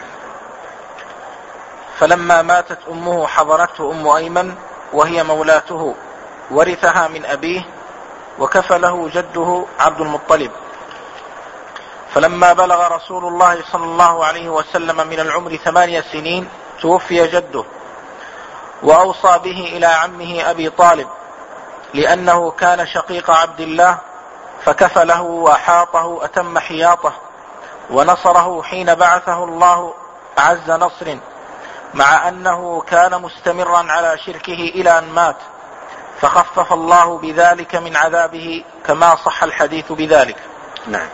A: فلما ماتت أمه حضرته أم أيمن وهي مولاته ورثها من أبيه وكفله جده عبد المطلب. فلما بلغ رسول الله صلى الله عليه وسلم من العمر ثمانية سنين توفي جده وأوصى به إلى عمه أبي طالب لأنه كان شقيق عبد الله فكفله وأحاطه أتم حياطه ونصره حين بعثه الله أعز نصر مع أنه كان مستمرا على شركه إلى أن مات فخفف الله بذلك من عذابه كما صح الحديث بذلك.
B: نعم.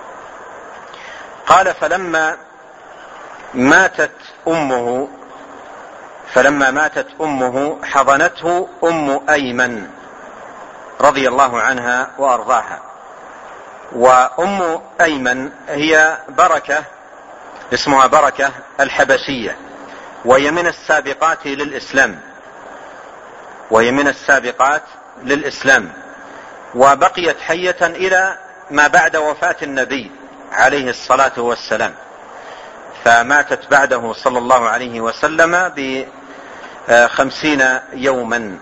B: قال فلما ماتت أمه فلما ماتت أمه حضنته أم أيمن رضي الله عنها وأرضاها. وأم أيمن هي بركة اسمها بركة الحبشية وهي من السابقات للإسلام وهي من السابقات للإسلام وبقيت حية إلى ما بعد وفاة النبي عليه الصلاة والسلام فماتت بعده صلى الله عليه وسلم بخمسين يوما.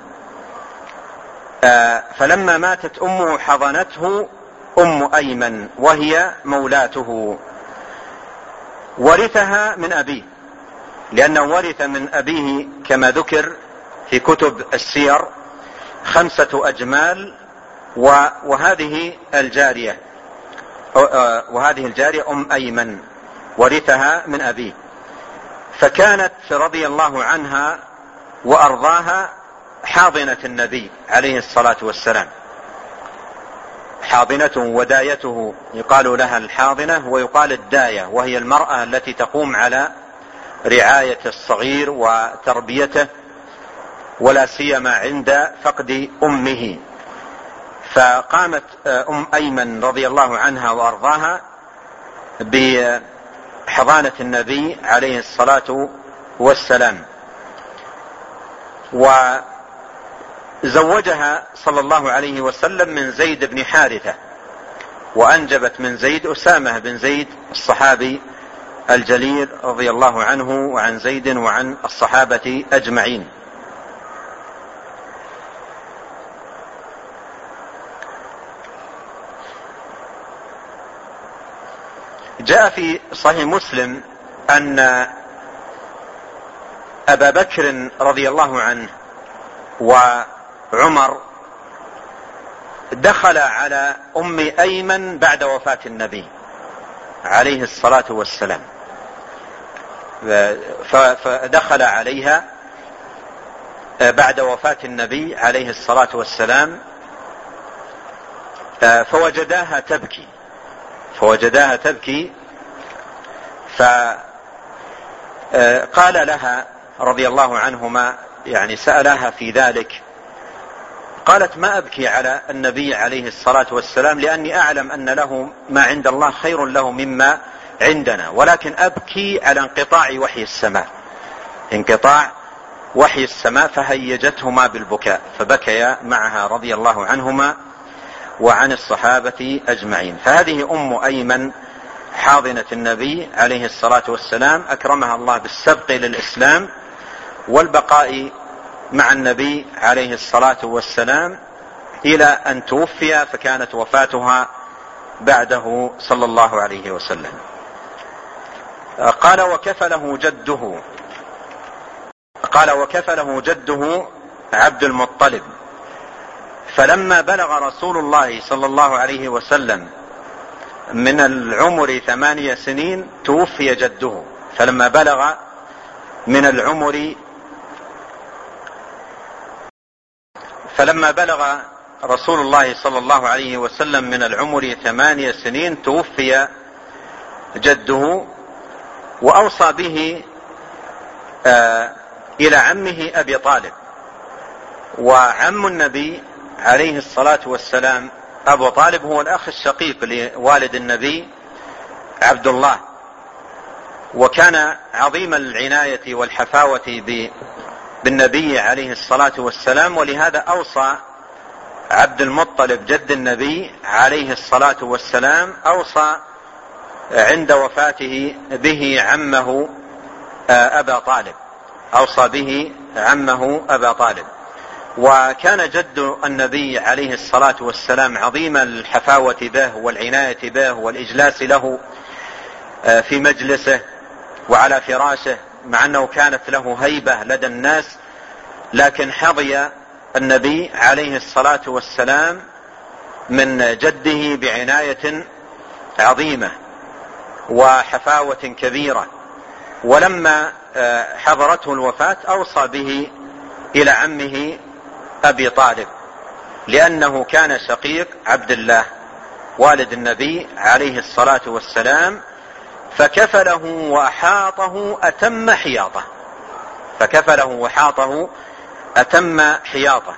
B: فلما ماتت أمه حضنته أم أيمن وهي مولاته ورثها من أبيه لأنه ورث من أبيه كما ذكر في كتب السير خمسة أجمال وهذه الجارية وهذه الجارية أم أيمن ورثها من أبيه فكانت رضي الله عنها وأرضاها حاضنة النبي عليه الصلاة والسلام. حاضنته ودايته يقال لها الحاضنة ويقال الداية وهي المرأة التي تقوم على رعاية الصغير وتربيته ولا سيما عند فقد أمه. فقامت أم أيمن رضي الله عنها وأرضاها بحضانة النبي عليه الصلاة والسلام وزوجها صلى الله عليه وسلم من زيد بن حارثة وأنجبت من زيد أسامة بن زيد الصحابي الجليل رضي الله عنه وعن زيد وعن الصحابة أجمعين. جاء في صحيح مسلم أن أبا بكر رضي الله عنه وعمر دخل على أم أيمن بعد وفاة النبي عليه الصلاة والسلام فدخل عليها بعد وفاة النبي عليه الصلاة والسلام فوجداها تبكي فوجداها تبكي فقال لها رضي الله عنهما يعني سألها في ذلك قالت ما أبكي على النبي عليه الصلاة والسلام لأني أعلم أن له ما عند الله خير له مما عندنا ولكن أبكي على انقطاع وحي السماء انقطاع وحي السماء فهيجتهما بالبكاء فبكيا معها رضي الله عنهما وعن الصحابة أجمعين. فهذه أم أيمن حاضنة النبي عليه الصلاة والسلام، أكرمها الله بالسبق للإسلام والبقاء مع النبي عليه الصلاة والسلام إلى أن توفي، فكانت وفاتها بعده صلى الله عليه وسلم. قال وكفله جده قال وكفله جده عبد المطلب، فلما بلغ رسول الله صلى الله عليه وسلم من العمر ثمانية سنين توفي جده. فلما بلغ من العمر فلما بلغ رسول الله صلى الله عليه وسلم من العمر ثمانية سنين توفي جده، وأوصى به آه إلى عمه أبي طالب. وعم النبي عليه الصلاة والسلام أبو طالب هو الأخ الشقيق لوالد النبي عبد الله، وكان عظيم العناية والحفاوة بالنبي عليه الصلاة والسلام، ولهذا أوصى عبد المطلب جد النبي عليه الصلاة والسلام أوصى عند وفاته به عمه أبا طالب أوصى به عمه أبا طالب. وكان جد النبي عليه الصلاة والسلام عظيم الحفاوة به والعناية به والإجلاس له في مجلسه وعلى فراشه، مع أنه كانت له هيبة لدى الناس، لكن حظي النبي عليه الصلاة والسلام من جده بعناية عظيمة وحفاوة كبيرة. ولما حضرته الوفاة أوصى به إلى عمه أبي طالب، لأنه كان شقيق عبد الله والد النبي عليه الصلاة والسلام، فكفله وأحاطه أتم حياطة فكفله وحاطه أتم حياطة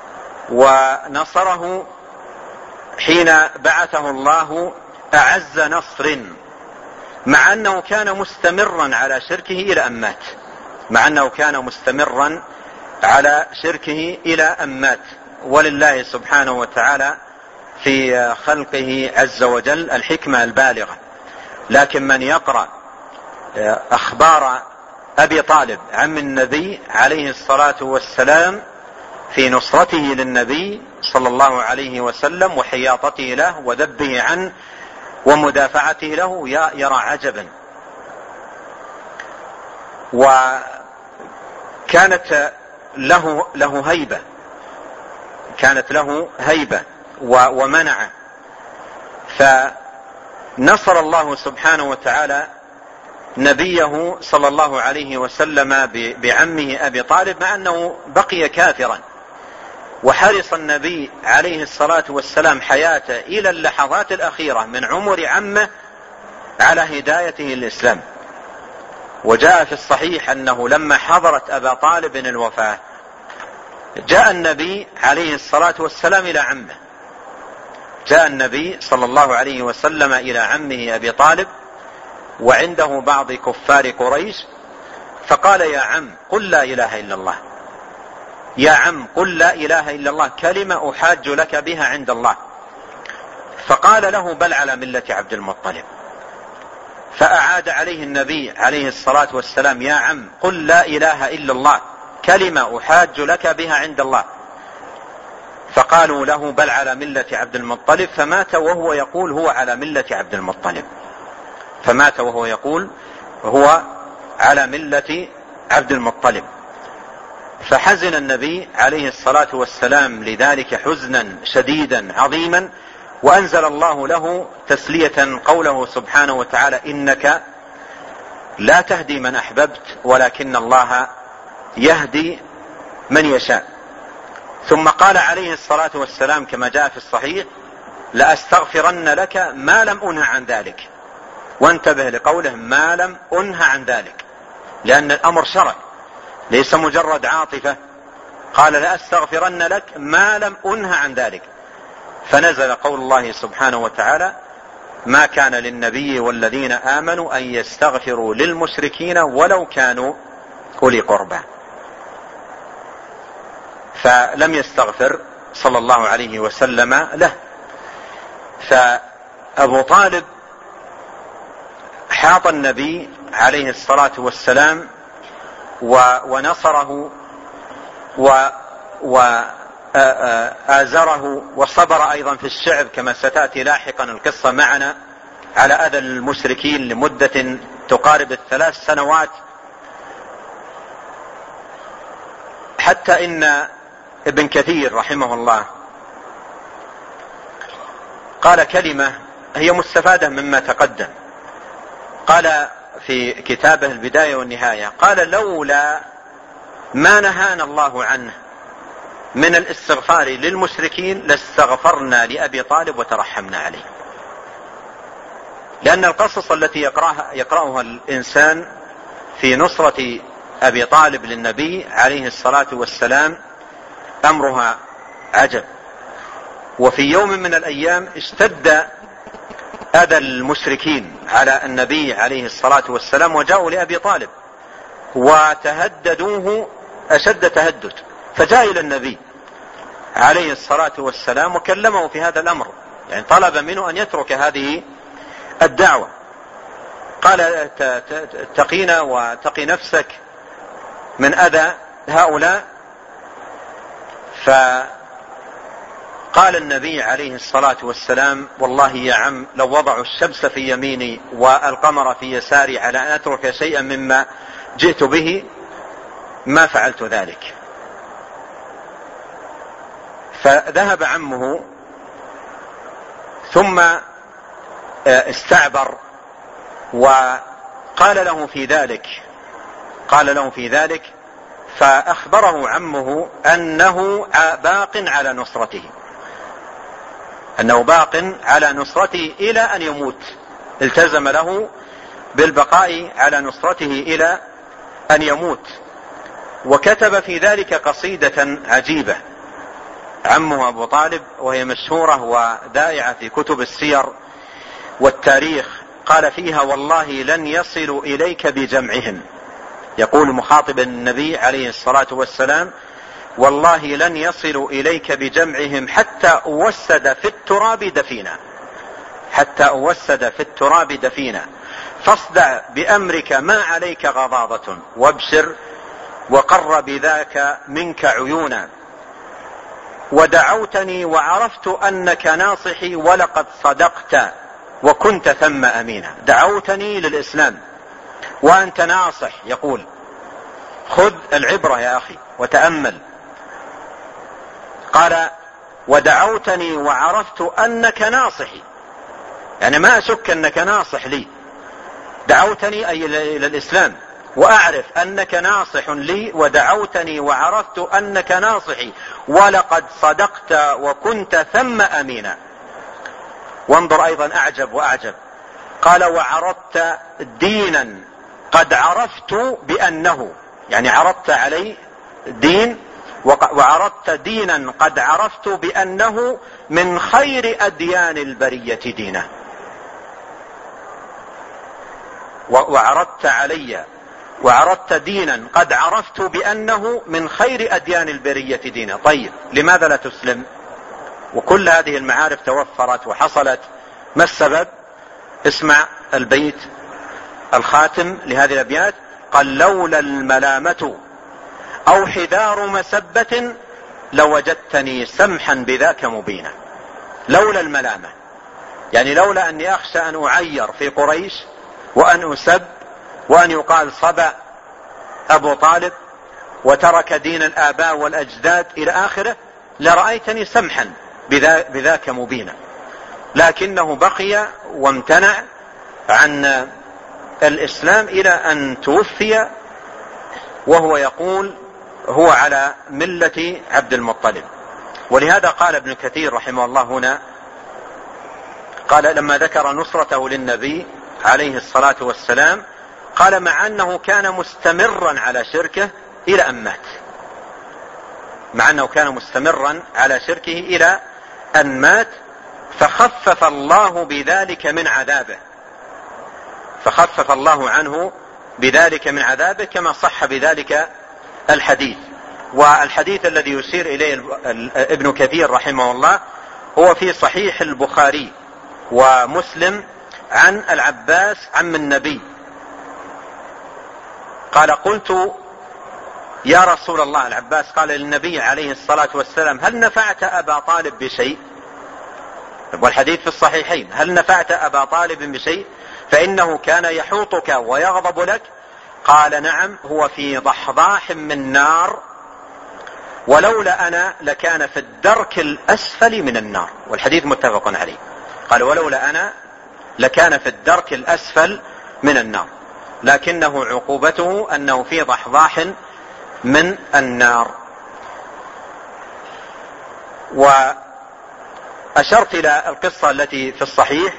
B: ونصره حين بعثه الله أعز نصر، مع أنه كان مستمرا على شركه إلى أن مات مع أنه كان مستمرا على شركه إلى أن مات. ولله سبحانه وتعالى في خلقه عز وجل الحكمة البالغة. لكن من يقرأ أخبار أبي طالب عم النبي عليه الصلاة والسلام في نصرته للنبي صلى الله عليه وسلم وحياطته له وذبه عنه ومدافعته له يرى عجبا. وكانت له له هيبة كانت له هيبة ومنعه، فنصر الله سبحانه وتعالى نبيه صلى الله عليه وسلم بعمه أبي طالب، مع أنه بقي كافرا. وحرص النبي عليه الصلاة والسلام حياته إلى اللحظات الأخيرة من عمر عمه على هدايته للإسلام. وجاء في الصحيح أنه لما حضرت أبا طالب الوفاة جاء النبي عليه الصلاة والسلام إلى عمه جاء النبي صلى الله عليه وسلم إلى عمه أبي طالب وعنده بعض كفار قريش، فقال يا عم قل لا إله إلا الله يا عم قل لا إله إلا الله كلمة أحاج لك بها عند الله. فقال له بل على ملة عبد المطلب. فأعاد عليه النبي عليه الصلاة والسلام يا عم قل لا إله إلا الله كلمة أحاج لك بها عند الله. فقالوا له بل على ملة عبد المطلب، فمات وهو يقول هو على ملة عبد المطلب فمات وهو يقول هو على ملة عبد المطلب. فحزن النبي عليه الصلاة والسلام لذلك حزنا شديدا عظيما، وأنزل الله له تسلية قوله سبحانه وتعالى إنك لا تهدي من أحببت ولكن الله يهدي من يشاء. ثم قال عليه الصلاة والسلام كما جاء في الصحيح لأستغفرن لك ما لم أنه عن ذلك. وانتبه لقوله ما لم أنه عن ذلك، لأن الأمر شرع ليس مجرد عاطفة. قال لأستغفرن لك ما لم أنه عن ذلك. فنزل قول الله سبحانه وتعالى ما كان للنبي والذين آمنوا أن يستغفروا للمشركين ولو كانوا أولي قربى. فلم يستغفر صلى الله عليه وسلم له. فأبو طالب حاط النبي عليه الصلاة والسلام ونصره وآزره وصبر أيضا في الشعب كما ستأتي لاحقا القصة معنا على أذى المشركين لمدة تقارب الثلاث سنوات، حتى إن ابن كثير رحمه الله قال كلمة هي مستفادة مما تقدم. قال في كتابه البداية والنهاية، قال: لولا ما نهانا الله عنه من الاستغفار للمشركين لاستغفرنا لأبي طالب وترحمنا عليه. لأن القصص التي يقرأها, يقرأها الإنسان في نصرة أبي طالب للنبي عليه الصلاة والسلام أمرها عجب. وفي يوم من الأيام اشتد أذى المشركين على النبي عليه الصلاة والسلام، وجاءوا لأبي طالب وتهددوه أشد تهدد، فجاء إلى النبي عليه الصلاة والسلام وكلمه في هذا الأمر، يعني طلب منه أن يترك هذه الدعوة. قال: اتقينا واتقي نفسك من أذى هؤلاء. فقال النبي عليه الصلاة والسلام: والله يا عم لو وضعوا الشمس في يميني والقمر في يساري على أن أترك شيئا مما جئت به ما فعلت ذلك. فذهب عمه ثم استعبر وقال له في ذلك قال له في ذلك فأخبره عمه أنه باق على نصرته أنه باق على نصرته إلى أن يموت. التزم له بالبقاء على نصرته إلى أن يموت. وكتب في ذلك قصيدة عجيبة عمه أبو طالب، وهي مشهورة ودائعة في كتب السير والتاريخ. قال فيها: والله لن يصلوا إليك بجمعهم، يقول مخاطبا النبي عليه الصلاة والسلام: والله لن يصلوا إليك بجمعهم حتى أوسد في التراب دفينا حتى أوسد في التراب دفينا فاصدع بأمرك ما عليك غضاضة وابشر وقر بذاك منك عيونا. ودعوتني وعرفت أنك ناصحي ولقد صدقت وكنت ثم أمينا. دعوتني للإسلام وأنت ناصح. يقول: خذ العبرة يا أخي وتأمل. قال: ودعوتني وعرفت أنك ناصحي، يعني ما أشك أنك ناصح لي. دعوتني أي إلى الإسلام وأعرف أنك ناصح لي، ودعوتني وعرفت أنك ناصحي ولقد صدقت وكنت ثم أمينا. وانظر أيضا أعجب وأعجب. قال: وعرضت دينا قد عرفت بأنه، يعني عرضت علي دين، وعرضت دينا قد عرفت بأنه من خير أديان البرية دينا. وعرضت علي وعرضت دينا قد عرفت بأنه من خير أديان البرية دينا. طيب لماذا لا تسلم وكل هذه المعارف توفرت وحصلت؟ ما السبب؟ اسمع البيت الخاتم لهذه الأبيات. قال: لولا الملامة أو حذار مسبة لوجدتني سمحا بذاك مبينا. لولا الملامة، يعني لولا أني أخشى أن أعير في قريش وأن أسب وأن يقال صبأ أبو طالب وترك دين الآباء والأجداد إلى آخره، لرأيتني سمحا بذاك مبينا. لكنه بقي وامتنع عن الإسلام إلى أن توفي وهو يقول هو على ملة عبد المطلب. ولهذا قال ابن كثير رحمه الله هنا، قال لما ذكر نصرته للنبي عليه الصلاة والسلام، قال: مع أنه كان مستمرا على شركه إلى أن مات. مع أنه كان مستمرا على شركه إلى أن مات، فخفف الله بذلك من عذابه فخفف الله عنه بذلك من عذابه كما صح بذلك الحديث. والحديث الذي يشير إليه ابن كثير رحمه الله هو في صحيح البخاري ومسلم عن العباس عم النبي قال قلت يا رسول الله، العباس قال للنبي عليه الصلاة والسلام هل نفعت أبا طالب بشيء؟ والحديث في الصحيحين، هل نفعت أبا طالب بشيء فإنه كان يحوطك ويغضب لك؟ قال نعم، هو في ضحضاح من نار ولولا أنا لكان في الدرك الأسفل من النار. والحديث متفق عليه. قال ولولا أنا لكان في الدرك الأسفل من النار، لكنه عقوبته أنه في ضحضاح من النار. وأشرت إلى القصة التي في الصحيح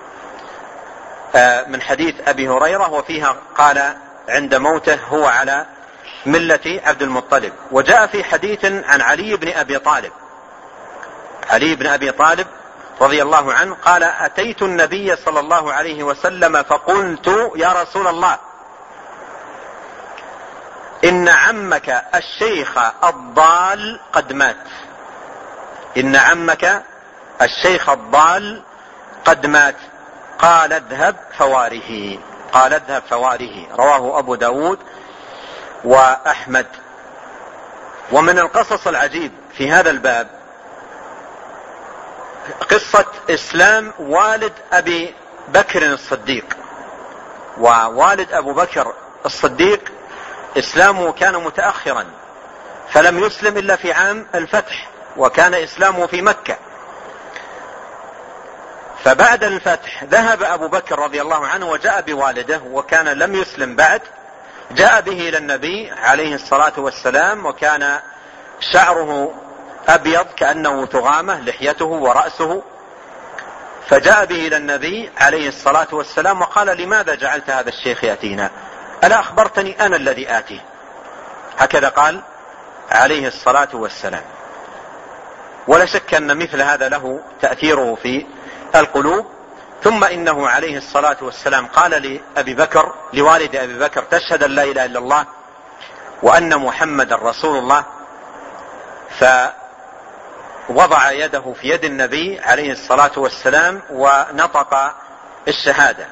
B: من حديث أبي هريرة، وفيها قال عند موته هو على ملة عبد المطلب. وجاء في حديث عن علي بن أبي طالب، علي بن أبي طالب رضي الله عنه قال أتيت النبي صلى الله عليه وسلم فقلت يا رسول الله إن عمك الشيخ الضال قد مات، إن عمك الشيخ الضال قد مات. قال اذهب فواره، قال اذهب فواره، رواه أبو داود وأحمد. ومن القصص العجيب في هذا الباب قصة إسلام والد أبي بكر الصديق. ووالد أبو بكر الصديق إسلامه كان متأخرا، فلم يسلم إلا في عام الفتح، وكان إسلامه في مكة. فبعد الفتح ذهب أبو بكر رضي الله عنه وجاء بوالده، وكان لم يسلم بعد، جاء به إلى النبي عليه الصلاة والسلام، وكان شعره أبيض كأنه ثغامة لحيته ورأسه. فجاء به إلى النبي عليه الصلاة والسلام وقال لماذا جعلت هذا الشيخ يأتينا؟ ألا أخبرتني أنا الذي آتيه؟ هكذا قال عليه الصلاة والسلام. ولا شك أن مثل هذا له تأثيره في القلوب. ثم إنه عليه الصلاة والسلام قال لأبي بكر، لوالد أبي بكر، تشهد أن لا إله إلا الله وأن محمد رسول الله. فوضع يده في يد النبي عليه الصلاة والسلام ونطق الشهادة.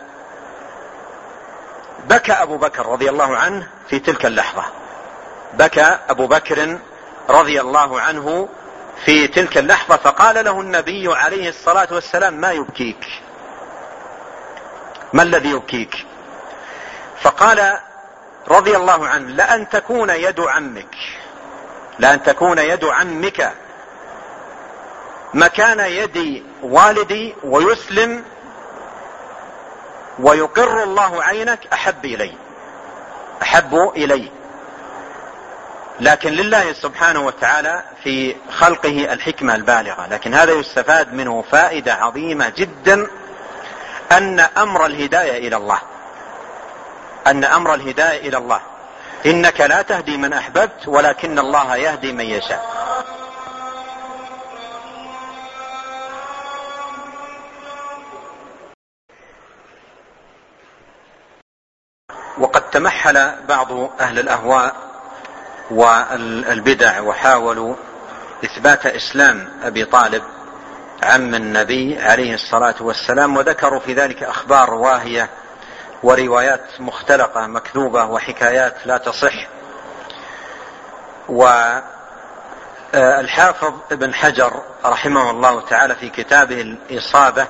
B: بكى أبو بكر رضي الله عنه في تلك اللحظة، بكى أبو بكر رضي الله عنه في تلك اللحظة. فقال له النبي عليه الصلاة والسلام ما يبكيك؟ ما الذي يبكيك؟ فقال رضي الله عنه لأن تكون يد عمك، لأن تكون يد عمك مكان يد والدي ويسلم ويقر الله عينك أحب إلي، أحب إلي. لكن لله سبحانه وتعالى في خلقه الحكمة البالغة. لكن هذا يستفاد منه فائدة عظيمة جدا، أن أمر الهداية إلى الله، أن أمر الهداية إلى الله. إنك لا تهدي من أحببت ولكن الله يهدي من يشاء. وقد تمحل بعض أهل الأهواء والبدع وحاولوا إثبات إسلام أبي طالب عم النبي عليه الصلاة والسلام، وذكروا في ذلك أخبار واهية وروايات مختلقة مكذوبة وحكايات لا تصح. والحافظ ابن حجر رحمه الله تعالى في كتابه الإصابة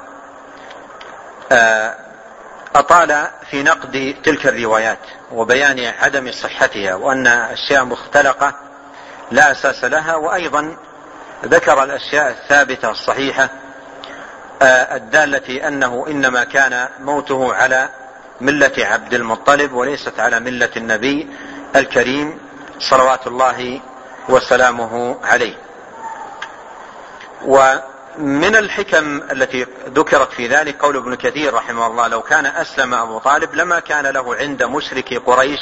B: أطال في نقد تلك الروايات وبيان عدم صحتها، وأن أشياء مختلقة لا أساس لها. وأيضا ذكر الأشياء الثابتة الصحيحة الدالة أنه إنما كان موته على ملة عبد المطلب وليست على ملة النبي الكريم صلوات الله وسلامه عليه. ومن الحكم التي ذكرت في ذلك قول ابن كثير رحمه الله لو كان أسلم أبو طالب لما كان له عند مشركي قريش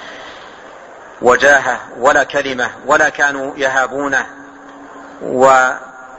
B: وجاهة ولا كلمة ولا كانوا يهابونه و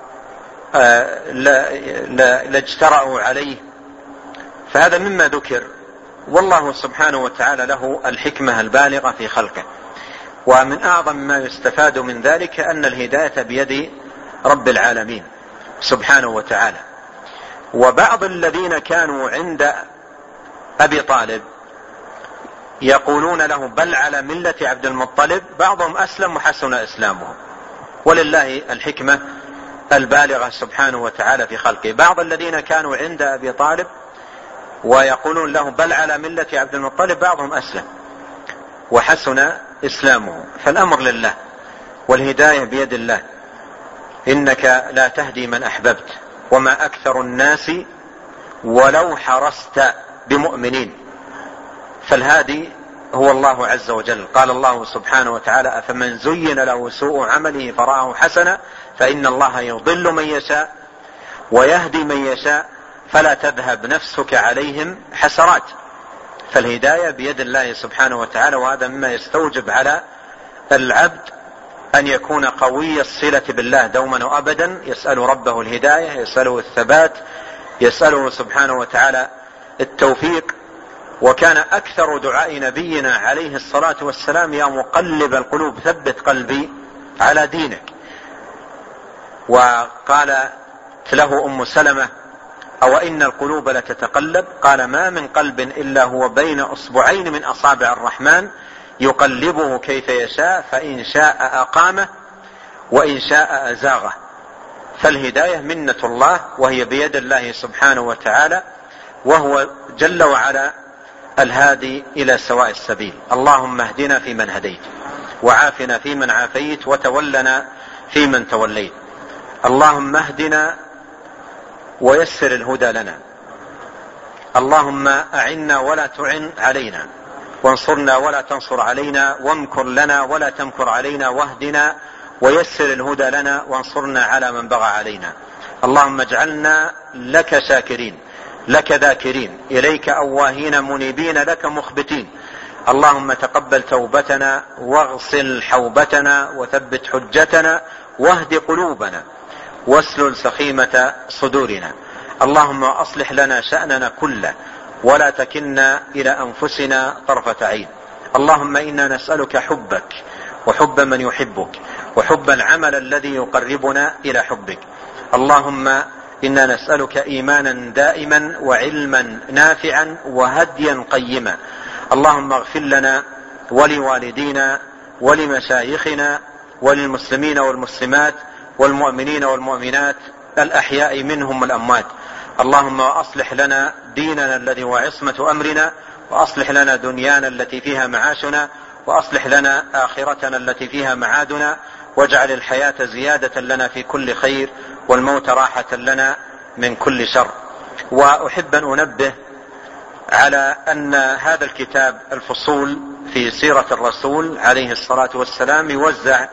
B: لاجترأوا عليه. فهذا مما ذكر، والله سبحانه وتعالى له الحكمة البالغة في خلقه. ومن أعظم ما يستفاد من ذلك أن الهداية بيد رب العالمين سبحانه وتعالى. وبعض الذين كانوا عند أبي طالب يقولون له بل على ملة عبد المطلب، بعضهم أسلم وحسن إسلامهم، ولله الحكمة البالغة سبحانه وتعالى في خلقه. بعض الذين كانوا عند أبي طالب ويقولون له بل على ملة عبد المطلب، بعضهم أسلم وحسن إسلامه. فالأمر لله والهداية بيد الله، إنك لا تهدي من أحببت وما أكثر الناس ولو حرصت بمؤمنين. فالهادي هو الله عز وجل. قال الله سبحانه وتعالى أفمن زين له سوء عمله فرآه حسنا فإن الله يضل من يشاء ويهدي من يشاء فلا تذهب نفسك عليهم حسرات. فالهداية بيد الله سبحانه وتعالى، وهذا مما يستوجب على العبد أن يكون قوي الصلة بالله دوما وأبدا، يسأل ربه الهداية، يسأله الثبات، يسأله سبحانه وتعالى التوفيق. وكان أكثر دعاء نبينا عليه الصلاة والسلام يا مقلب القلوب ثبت قلبي على دينك. وقالت له أم سلمة أو إن القلوب لتتقلب؟ قال ما من قلب إلا هو بين أصبعين من أصابع الرحمن يقلبه كيف يشاء فإن شاء أقامه وإن شاء أزاغه. فالهداية منة الله وهي بيد الله سبحانه وتعالى، وهو جل وعلا الهادي إلى سواء السبيل. اللهم اهدنا فيمن هديت وعافنا فيمن عافيت وتولنا فيمن توليت. اللهم اهدنا ويسر الهدى لنا. اللهم أعنا ولا تعن علينا، وانصرنا ولا تنصر علينا، وامكر لنا ولا تمكر علينا، واهدنا ويسر الهدى لنا، وانصرنا على من بغى علينا. اللهم اجعلنا لك شاكرين لك ذاكرين إليك أواهين منيبين لك مخبتين. اللهم تقبل توبتنا واغسل حوبتنا وثبت حجتنا واهد قلوبنا واسلل سخيمة صدورنا. اللهم أصلح لنا شأننا كله ولا تكلنا إلى أنفسنا طرفة عين. اللهم إنا نسألك حبك وحب من يحبك وحب العمل الذي يقربنا إلى حبك. اللهم إنا نسألك إيمانا دائما وعلما نافعا وهديا قيما. اللهم اغفر لنا ولوالدينا ولمشايخنا وللمسلمين والمسلمات والمؤمنين والمؤمنات الأحياء منهم والأموات. اللهم أصلح لنا ديننا الذي هو عصمة أمرنا، وأصلح لنا دنيانا التي فيها معاشنا، وأصلح لنا آخرتنا التي فيها معادنا، واجعل الحياة زيادة لنا في كل خير والموت راحة لنا من كل شر. وأحب أن أنبه على أن هذا الكتاب الفصول في سيرة الرسول عليه الصلاة والسلام يوزع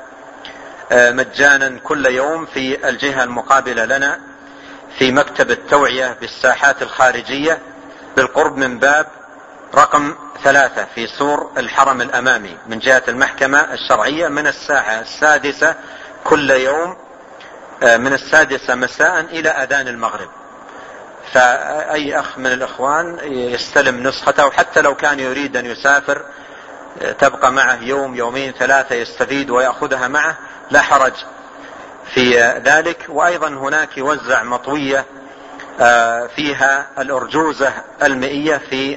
B: مجانا كل يوم في الجهة المقابلة لنا في مكتب التوعية بالساحات الخارجية بالقرب من باب رقم ثلاثة في سور الحرم الأمامي من جهة المحكمة الشرعية، من الساعة السادسة كل يوم، من السادسة مساء إلى أذان المغرب. فأي أخ من الإخوان يستلم نسخته، حتى لو كان يريد أن يسافر تبقى معه يوم يومين ثلاثة يستفيد ويأخذها معه، لا حرج في ذلك. وأيضا هناك يوزع مطوية فيها الأرجوزة المئية في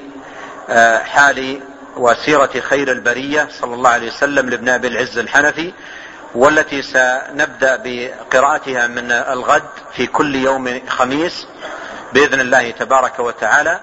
B: حال وسيرة خير البرية صلى الله عليه وسلم لابن أبي العز الحنفي، والتي سنبدأ بقراءتها من الغد في كل يوم خميس بإذن الله تبارك وتعالى.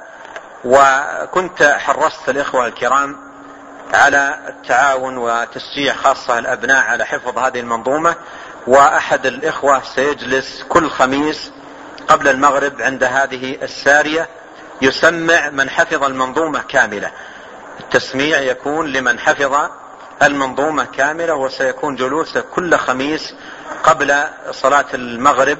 B: وكنت حرصت الإخوة الكرام على التعاون وتشجيع خاصة الأبناء على حفظ هذه المنظومة، وأحد الإخوة سيجلس كل خميس قبل المغرب عند هذه السارية يسمع من حفظ المنظومة كاملة. التسميع يكون لمن حفظ المنظومة كاملة، وسيكون جلوسه كل خميس قبل صلاة المغرب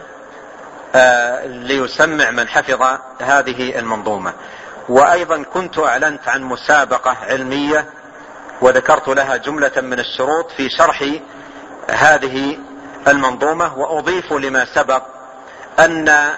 B: ليسمع من حفظ هذه المنظومة. وأيضا كنت أعلنت عن مسابقة علمية وذكرت لها جملة من الشروط في شرح هذه المنظومة، وأضيف لما سبق أن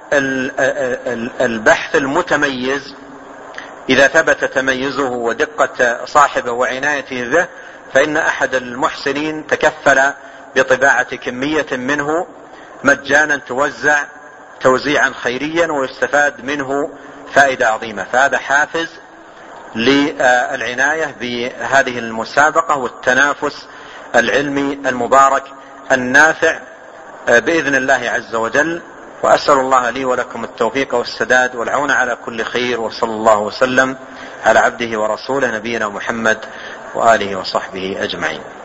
B: البحث المتميز إذا ثبت تميزه ودقة صاحبه وعنايته به، فإن أحد المحسنين تكفل بطباعة كمية منه مجانا توزع توزيعا خيريا ويستفاد منه فائدة عظيمة. فهذا حافز للعناية بهذه المسابقة والتنافس العلمي المبارك النافع بإذن الله عز وجل. وأسأل الله لي ولكم التوفيق والسداد والعون على كل خير، وصلى الله وسلم على عبده ورسوله نبينا محمد وآله وصحبه أجمعين.